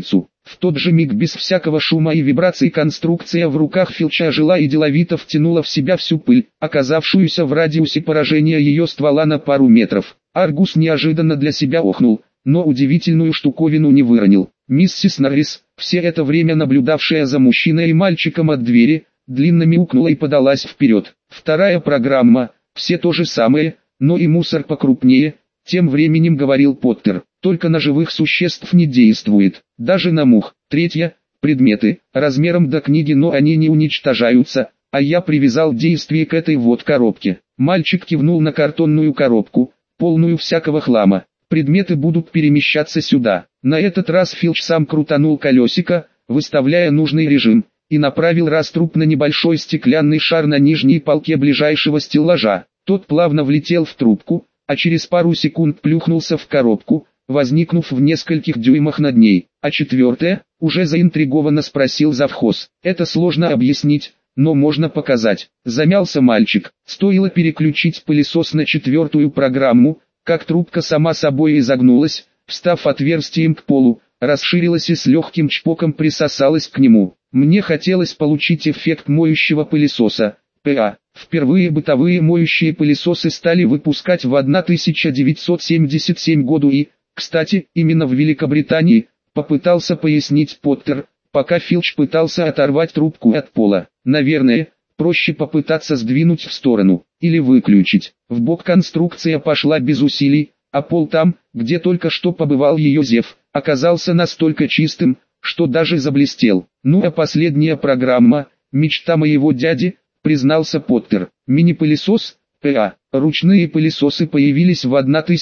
В тот же миг без всякого шума и вибраций конструкция в руках Филча ожила и деловито втянула в себя всю пыль, оказавшуюся в радиусе поражения ее ствола на пару метров. Аргус неожиданно для себя охнул, но удивительную штуковину не выронил. Миссис Норрис, все это время наблюдавшая за мужчиной и мальчиком от двери, длинно мяукнула и подалась вперед. Вторая программа, все то же самое, но и мусор покрупнее, тем временем говорил Поттер. Только на живых существ не действует, даже на мух. Третья, предметы, размером до книги, но они не уничтожаются, а я привязал действие к этой вот коробке. Мальчик кивнул на картонную коробку, полную всякого хлама. Предметы будут перемещаться сюда. На этот раз Филч сам крутанул колесико, выставляя нужный режим, и направил раструб на небольшой стеклянный шар на нижней полке ближайшего стеллажа. Тот плавно влетел в трубку, а через пару секунд плюхнулся в коробку, возникнув в нескольких дюймах над ней. А четвертое, уже заинтригованно спросил завхоз. Это сложно объяснить, но можно показать. Замялся мальчик. Стоило переключить пылесос на четвертую программу, как трубка сама собой изогнулась, встав отверстием к полу, расширилась и с легким чпоком присосалась к нему. Мне хотелось получить эффект моющего пылесоса. ПА. Впервые бытовые моющие пылесосы стали выпускать в 1977 году и, кстати, именно в Великобритании, попытался пояснить Поттер, пока Филч пытался оторвать трубку от пола. Наверное, проще попытаться сдвинуть в сторону, или выключить. В бок конструкция пошла без усилий, а пол там, где только что побывал ее зев, оказался настолько чистым, что даже заблестел. Ну а последняя программа, мечта моего дяди, признался Поттер. Мини-пылесос, ПА. Ручные пылесосы появились в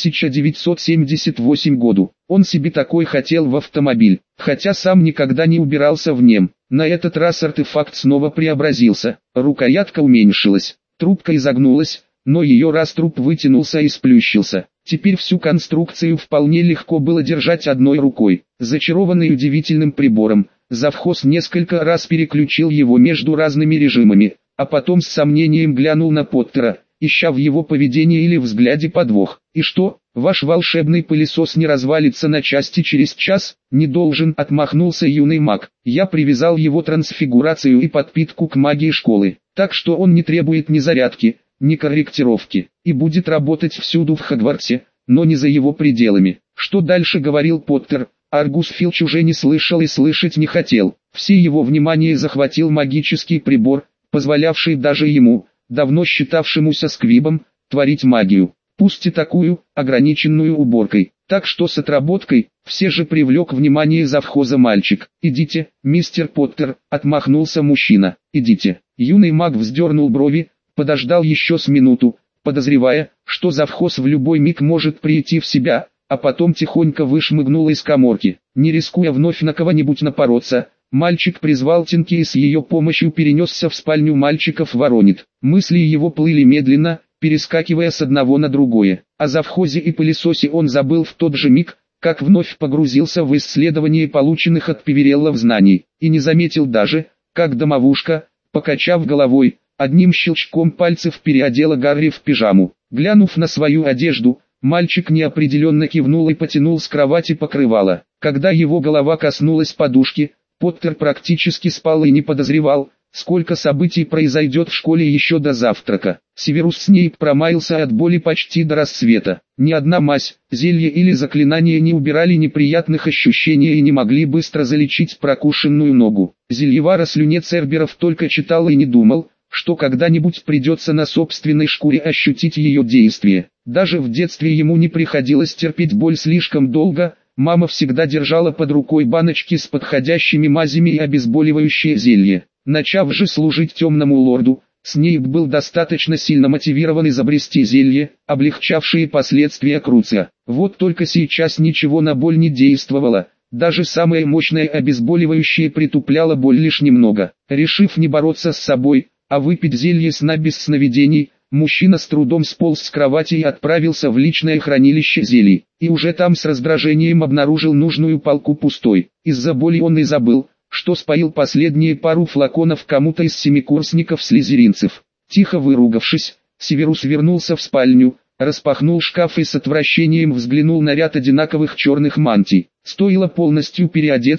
1978 году. Он себе такой хотел в автомобиль, хотя сам никогда не убирался в нем. На этот раз артефакт снова преобразился. Рукоятка уменьшилась, трубка изогнулась, но ее раструб вытянулся и сплющился. Теперь всю конструкцию вполне легко было держать одной рукой. Зачарованный удивительным прибором, завхоз несколько раз переключил его между разными режимами, а потом с сомнением глянул на Поттера, ища в его поведении или взгляде подвох. «И что, ваш волшебный пылесос не развалится на части через час?» «Не должен», — отмахнулся юный маг. «Я привязал его трансфигурацию и подпитку к магии школы, так что он не требует ни зарядки, ни корректировки, и будет работать всюду в Хогвартсе, но не за его пределами». Что дальше говорил Поттер, Аргус Филч уже не слышал и слышать не хотел. Все его внимание захватил магический прибор, позволявший даже ему, давно считавшемуся сквибом, творить магию, пусть и такую, ограниченную уборкой. Так что с отработкой, все же привлек внимание завхоза мальчик. «Идите, мистер Поттер», — отмахнулся мужчина. «Идите». Юный маг вздернул брови, подождал еще с минуту, подозревая, что завхоз в любой миг может прийти в себя, а потом тихонько вышмыгнул из каморки. Не рискуя вновь на кого-нибудь напороться, мальчик призвал Тинки и с ее помощью перенесся в спальню мальчиков Воронит. Мысли его плыли медленно, перескакивая с одного на другое. О завхозе и пылесосе он забыл в тот же миг, как вновь погрузился в исследование полученных от Пивереллов знаний, и не заметил даже, как домовушка, покачав головой, одним щелчком пальцев переодела Гарри в пижаму. Глянув на свою одежду, мальчик неопределенно кивнул и потянул с кровати покрывало. Когда его голова коснулась подушки, Поттер практически спал и не подозревал, сколько событий произойдет в школе еще до завтрака. Северус Снейп промаялся от боли почти до рассвета. Ни одна мазь, зелье или заклинание не убирали неприятных ощущений и не могли быстро залечить прокушенную ногу. Зельевара Слюне Церберов только читал и не думал, что когда-нибудь придется на собственной шкуре ощутить ее действие. Даже в детстве ему не приходилось терпеть боль слишком долго. Мама всегда держала под рукой баночки с подходящими мазями и обезболивающее зелье. Начав же служить темному лорду, Снейп был достаточно сильно мотивирован изобрести зелье, облегчавшие последствия Круция. Вот только сейчас ничего на боль не действовало, даже самое мощное обезболивающее притупляло боль лишь немного. Решив не бороться с собой, а выпить зелье сна без сновидений, мужчина с трудом сполз с кровати и отправился в личное хранилище зелий. И уже там с раздражением обнаружил нужную полку пустой. Из-за боли он и забыл, что споил последние пару флаконов кому-то из семикурсников-слизеринцев. Тихо выругавшись, Северус вернулся в спальню, распахнул шкаф и с отвращением взглянул на ряд одинаковых черных мантий. Стоило полностью переодеться,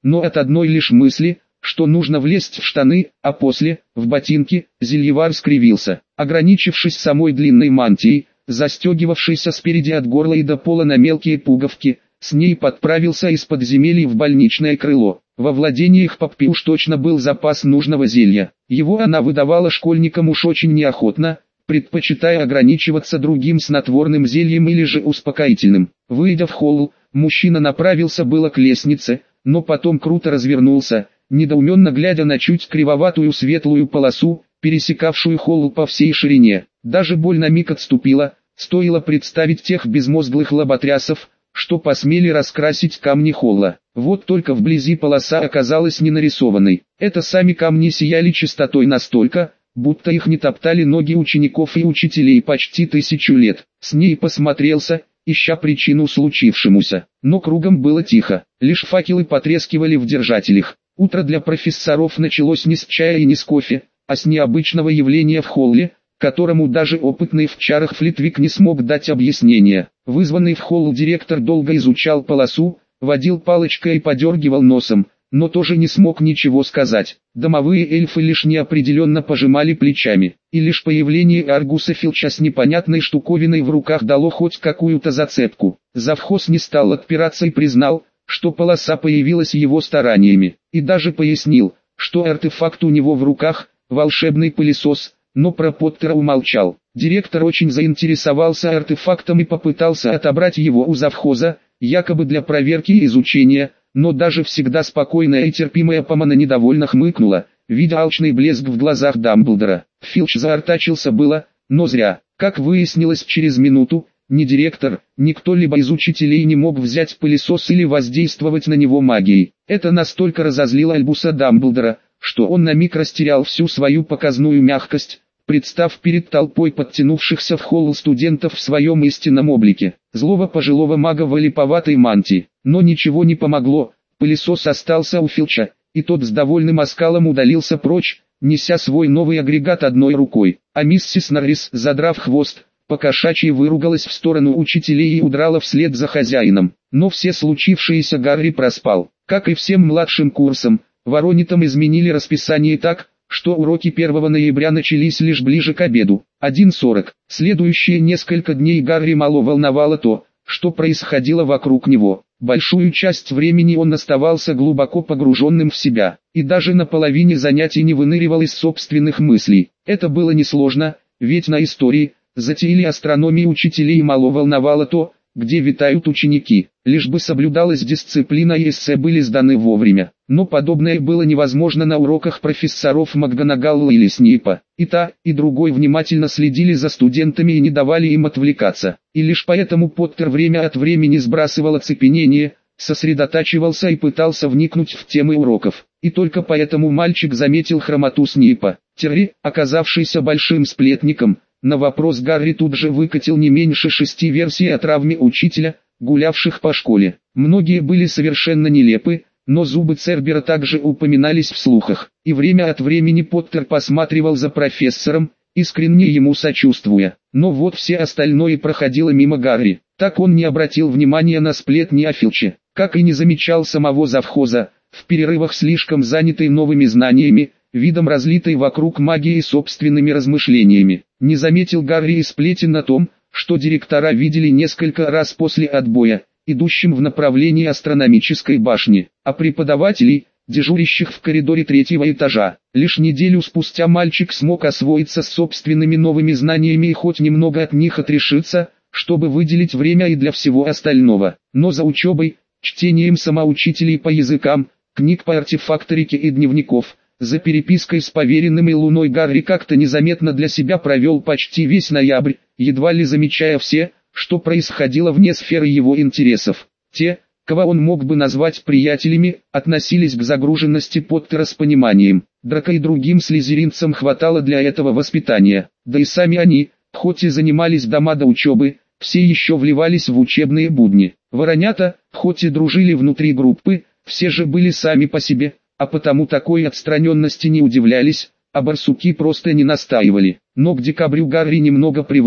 но от одной лишь мысли, что нужно влезть в штаны, а после, в ботинки, Зельевар скривился. Ограничившись самой длинной мантией, застегивавшейся спереди от горла и до пола на мелкие пуговки, с ней подправился из подземелий в больничное крыло. Во владениях Поппи уж точно был запас нужного зелья. Его она выдавала школьникам уж очень неохотно, предпочитая ограничиваться другим снотворным зельем или же успокоительным. Выйдя в холл, мужчина направился было к лестнице, но потом круто развернулся, недоуменно глядя на чуть кривоватую светлую полосу, пересекавшую холл по всей ширине. Даже боль на миг отступила, стоило представить тех безмозглых лоботрясов, что посмели раскрасить камни холла. Вот только вблизи полоса оказалась не нарисованной. Это сами камни сияли чистотой настолько, будто их не топтали ноги учеников и учителей почти 1000 лет. С ней посмотрелся, ища причину случившемуся. Но кругом было тихо, лишь факелы потрескивали в держателях. Утро для профессоров началось не с чая и не с кофе, а с необычного явления в холле, которому даже опытный в чарах Флитвик не смог дать объяснения. Вызванный в холл директор долго изучал полосу, водил палочкой и подергивал носом, но тоже не смог ничего сказать. Домовые эльфы лишь неопределенно пожимали плечами, и лишь появление Аргуса Филча с непонятной штуковиной в руках дало хоть какую-то зацепку. Завхоз не стал отпираться и признал, что полоса появилась его стараниями, и даже пояснил, что артефакт у него в руках, волшебный пылесос, но про Поттера умолчал. Директор очень заинтересовался артефактом и попытался отобрать его у завхоза, якобы для проверки и изучения, но даже всегда спокойная и терпимая Помана недовольно хмыкнула, видя алчный блеск в глазах Дамблдора. Филч заортачился было, но зря. Как выяснилось через минуту, ни директор, ни кто-либо из учителей не мог взять пылесос или воздействовать на него магией. Это настолько разозлило Альбуса Дамблдора, что он на миг растерял всю свою показную мягкость, представ перед толпой подтянувшихся в холл студентов в своем истинном облике, злого пожилого мага в липоватой мантии. Но ничего не помогло, пылесос остался у Филча, и тот с довольным оскалом удалился прочь, неся свой новый агрегат одной рукой. А миссис Норрис, задрав хвост, покошачьи выругалась в сторону учителей и удрала вслед за хозяином. Но все случившееся Гарри проспал. Как и всем младшим курсам, Воронитам изменили расписание так, что уроки 1 ноября начались лишь ближе к обеду, 1:40. Следующие несколько дней Гарри мало волновало то, что происходило вокруг него. Большую часть времени он оставался глубоко погруженным в себя, и даже на половине занятий не выныривал из собственных мыслей. Это было несложно, ведь на истории, затеяли астрономии учителей мало волновало то, где витают ученики, лишь бы соблюдалась дисциплина и эссе были сданы вовремя. Но подобное было невозможно на уроках профессоров МакГонагалл или Снейпа. И та, и другой внимательно следили за студентами и не давали им отвлекаться. И лишь поэтому Поттер время от времени сбрасывал оцепенение, сосредотачивался и пытался вникнуть в темы уроков. И только поэтому мальчик заметил хромоту Снейпа. Терри, оказавшийся большим сплетником, на вопрос Гарри тут же выкатил не меньше 6 версий о травме учителя, гулявших по школе. Многие были совершенно нелепы, но зубы Цербера также упоминались в слухах. И время от времени Поттер посматривал за профессором, искренне ему сочувствуя. Но вот все остальное проходило мимо Гарри. Так он не обратил внимания на сплетни о Филче, как и не замечал самого завхоза, в перерывах слишком занятый новыми знаниями, видом разлитой вокруг магии и собственными размышлениями. Не заметил Гарри и сплетен о том, что директора видели несколько раз после отбоя, идущим в направлении астрономической башни, а преподавателей, дежурящих в коридоре 3-го этажа. Лишь неделю спустя мальчик смог освоиться с собственными новыми знаниями и хоть немного от них отрешиться, чтобы выделить время и для всего остального. Но за учебой, чтением самоучителей по языкам, книг по артефакторике и дневников, за перепиской с поверенным и Луной Гарри как-то незаметно для себя провел почти весь ноябрь, едва ли замечая все, что происходило вне сферы его интересов. Те, кого он мог бы назвать приятелями, относились к загруженности Поттера с пониманием. Драко и другим слизеринцам хватало для этого воспитания. Да и сами они, хоть и занимались дома до учебы, все еще вливались в учебные будни. Воронята, хоть и дружили внутри группы, все же были сами по себе, а потому такой отстраненности не удивлялись, а барсуки просто не настаивали. Но к декабрю Гарри немного привык,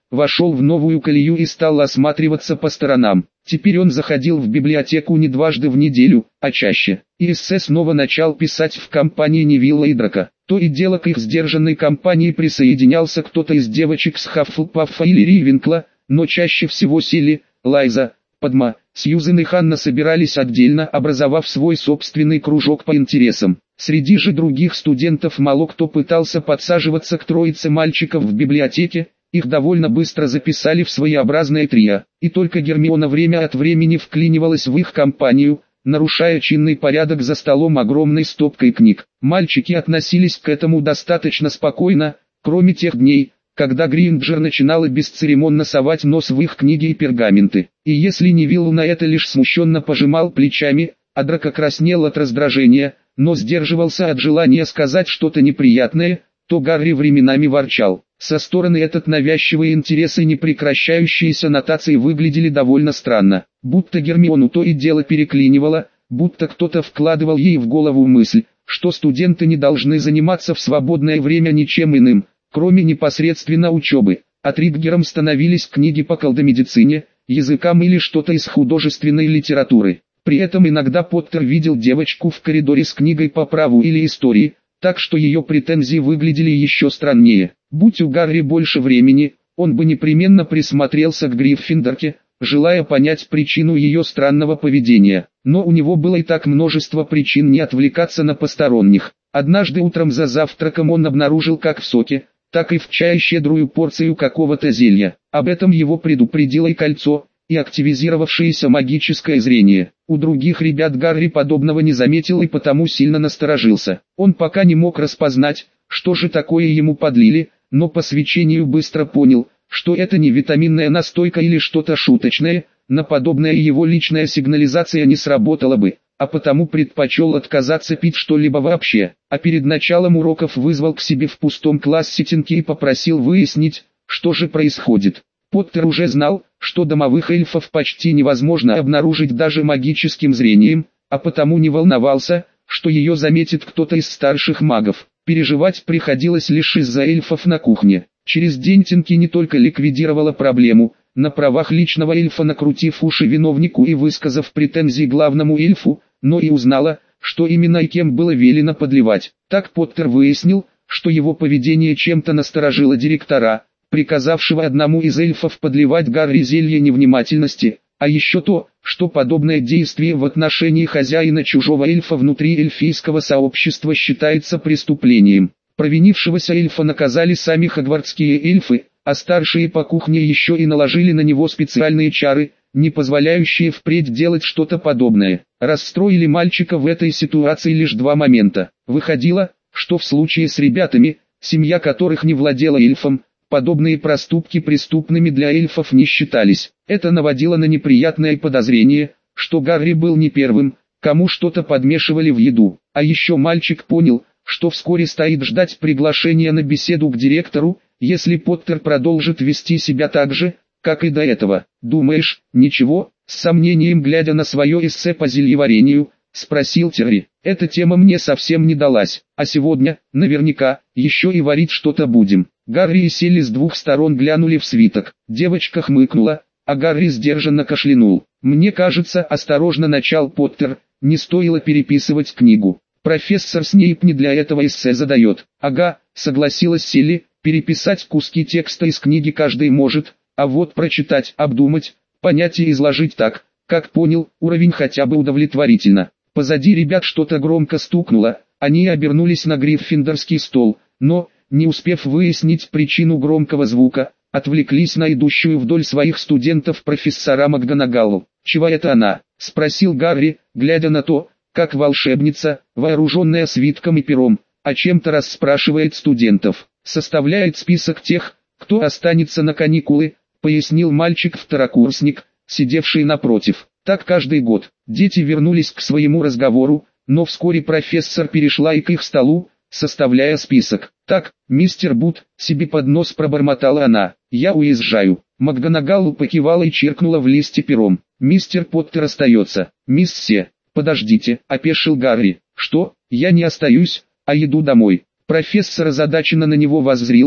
вошел в новую колею и стал осматриваться по сторонам. Теперь он заходил в библиотеку не дважды в неделю, а чаще. И эссе снова начал писать в компании Невилла и Драка. То и дело к их сдержанной компании присоединялся кто-то из девочек с Хаффлпаффа или Ривенкла, но чаще всего Силли, Лайза, Падма, Сьюзен и Ханна собирались отдельно, образовав свой собственный кружок по интересам. Среди же других студентов мало кто пытался подсаживаться к троице мальчиков в библиотеке, их довольно быстро записали в своеобразное трио, и только Гермиона время от времени вклинивалась в их компанию, нарушая чинный порядок за столом огромной стопкой книг. Мальчики относились к этому достаточно спокойно, кроме тех дней, когда Гринджер начинала бесцеремонно совать нос в их книги и пергаменты. И если Невилл на это лишь смущенно пожимал плечами, а Драко краснел от раздражения, но сдерживался от желания сказать что-то неприятное, то Гарри временами ворчал. Со стороны этот навязчивый интерес и непрекращающиеся нотации выглядели довольно странно, будто Гермиону то и дело переклинивало, будто кто-то вкладывал ей в голову мысль, что студенты не должны заниматься в свободное время ничем иным, кроме непосредственно учебы, а триггером становились книги по колдомедицине, языкам или что-то из художественной литературы. При этом иногда Поттер видел девочку в коридоре с книгой по праву или истории, так что ее претензии выглядели еще страннее. Будь у Гарри больше времени, он бы непременно присмотрелся к Гриффиндорке, желая понять причину ее странного поведения. Но у него было и так множество причин не отвлекаться на посторонних. Однажды утром за завтраком он обнаружил как в соке, так и в чае щедрую порцию какого-то зелья. Об этом его предупредило и кольцо, и активизировавшееся магическое зрение. У других ребят Гарри подобного не заметил и потому сильно насторожился. Он пока не мог распознать, что же такое ему подлили, но по свечению быстро понял, что это не витаминная настойка или что-то шуточное, на подобное его личная сигнализация не сработала бы, а потому предпочел отказаться пить что-либо вообще, а перед началом уроков вызвал к себе в пустом классе Тинки и попросил выяснить, что же происходит. Поттер уже знал, что домовых эльфов почти невозможно обнаружить даже магическим зрением, а потому не волновался, что ее заметит кто-то из старших магов. Переживать приходилось лишь из-за эльфов на кухне. Через день Тинки не только ликвидировала проблему, на правах личного эльфа накрутив уши виновнику и высказав претензии главному эльфу, но и узнала, что именно и кем было велено подливать. Так Поттер выяснил, что его поведение чем-то насторожило директора, приказавшего одному из эльфов подливать Гарри зелье невнимательности, а еще то, что подобное действие в отношении хозяина чужого эльфа внутри эльфийского сообщества считается преступлением. Провинившегося эльфа наказали сами хогвартские эльфы, а старшие по кухне еще и наложили на него специальные чары, не позволяющие впредь делать что-то подобное. Расстроили мальчика в этой ситуации лишь два момента. Выходило, что в случае с ребятами, семья которых не владела эльфом, подобные проступки преступными для эльфов не считались. Это наводило на неприятное подозрение, что Гарри был не первым, кому что-то подмешивали в еду. А еще мальчик понял, что вскоре стоит ждать приглашения на беседу к директору, если Поттер продолжит вести себя так же, как и до этого. «Думаешь, ничего?» — с сомнением глядя на свое эссе по зельеварению, спросил Терри. «Эта тема мне совсем не далась, а сегодня, наверняка, еще и варить что-то будем». Гарри и Селли с двух сторон глянули в свиток. Девочка хмыкнула, а Гарри сдержанно кашлянул. «Мне кажется», — осторожно начал Поттер, — «не стоило переписывать книгу. Профессор Снейп не для этого эссе задает». «Ага», — согласилась Селли, — «переписать куски текста из книги каждый может, а вот прочитать, обдумать, понять и изложить так, как понял, уровень хотя бы удовлетворительно». Позади ребят что-то громко стукнуло, они обернулись на гриффиндорский стол, но, не успев выяснить причину громкого звука, отвлеклись на идущую вдоль своих студентов профессора МакГонагалл. «Чего это она?» — спросил Гарри, глядя на то, как волшебница, вооруженная свитком и пером, о чем-то расспрашивает студентов. «Составляет список тех, кто останется на каникулы», — пояснил мальчик-второкурсник, сидевший напротив. Так каждый год. Дети вернулись к своему разговору, но вскоре профессор перешла и к их столу, составляя список. «Так, мистер Бут», — себе под нос пробормотала она, — «я уезжаю». МакГонагалл покивала и чиркнула в листе пером. «Мистер Поттер остается». «Мисс Се, подождите», — опешил Гарри. «Что? Я не остаюсь, а иду домой». Профессор озадаченно на него воззрилась,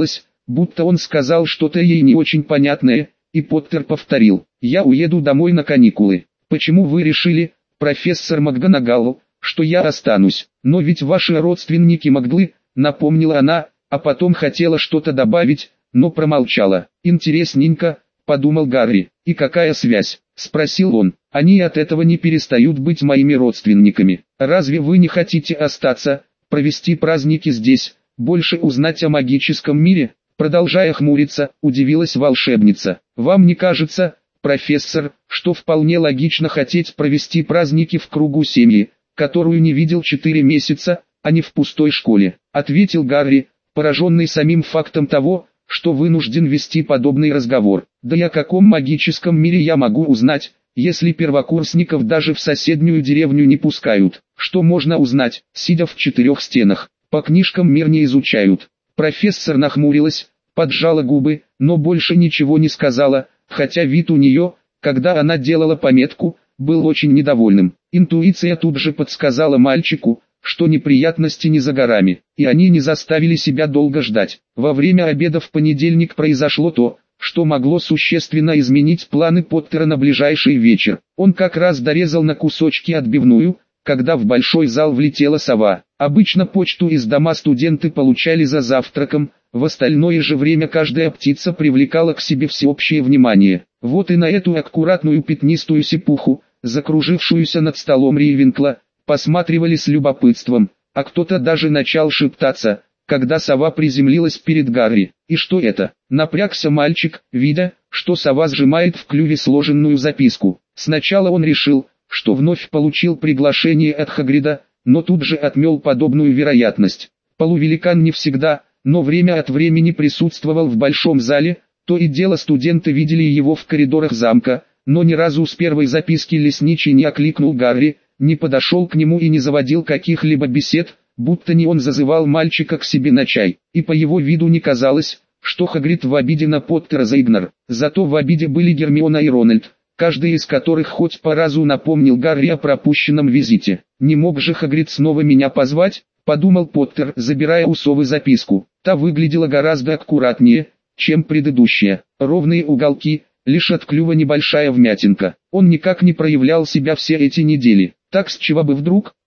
будто он сказал что-то ей не очень понятное, и Поттер повторил: «Я уеду домой на каникулы». «Почему вы решили, профессор МакГонагал, что я останусь? Но ведь ваши родственники Магдлы», напомнила она, а потом хотела что-то добавить, но промолчала. «Интересненько», подумал Гарри. «И какая связь?» — спросил он. «Они от этого не перестают быть моими родственниками. Разве вы не хотите остаться, провести праздники здесь, больше узнать о магическом мире?» Продолжая хмуриться, удивилась волшебница. «Вам не кажется, профессор, что вполне логично хотеть провести праздники в кругу семьи, которую не видел 4 месяца, а не в пустой школе?» — ответил Гарри, пораженный самим фактом того, что вынужден вести подобный разговор. «Да и о каком магическом мире я могу узнать, если первокурсников даже в соседнюю деревню не пускают? Что можно узнать, сидя в 4 стенах? По книжкам мир не изучают». Профессор нахмурилась, поджала губы, но больше ничего не сказала, хотя вид у нее, когда она делала пометку, был очень недовольным. Интуиция тут же подсказала мальчику, что неприятности не за горами, и они не заставили себя долго ждать. Во время обеда в понедельник произошло то, что могло существенно изменить планы Поттера на ближайший вечер. Он как раз дорезал на кусочки отбивную, когда в большой зал влетела сова. Обычно почту из дома студенты получали за завтраком, в остальное же время каждая птица привлекала к себе всеобщее внимание. Вот и на эту аккуратную пятнистую сипуху, закружившуюся над столом Рейвенкла, посматривали с любопытством, а кто-то даже начал шептаться, когда сова приземлилась перед Гарри. «И что это?» — напрягся мальчик, видя, что сова сжимает в клюве сложенную записку. Сначала он решил, что вновь получил приглашение от Хагрида, но тут же отмел подобную вероятность. Полувеликан не всегда, но время от времени присутствовал в большом зале, то и дело студенты видели его в коридорах замка, но ни разу с первой записки лесничий не окликнул Гарри, не подошел к нему и не заводил каких-либо бесед, будто не он зазывал мальчика к себе на чай, и по его виду не казалось, что Хагрид в обиде на Поттера за Игнор. Зато в обиде были Гермиона и Рональд, каждый из которых хоть по разу напомнил Гарри о пропущенном визите. «Не мог же Хагрид снова меня позвать?» — подумал Поттер, забирая у совы записку. Та выглядела гораздо аккуратнее, чем предыдущая. Ровные уголки, лишь от клюва небольшая вмятинка. Он никак не проявлял себя все эти недели. Так с чего бы вдруг?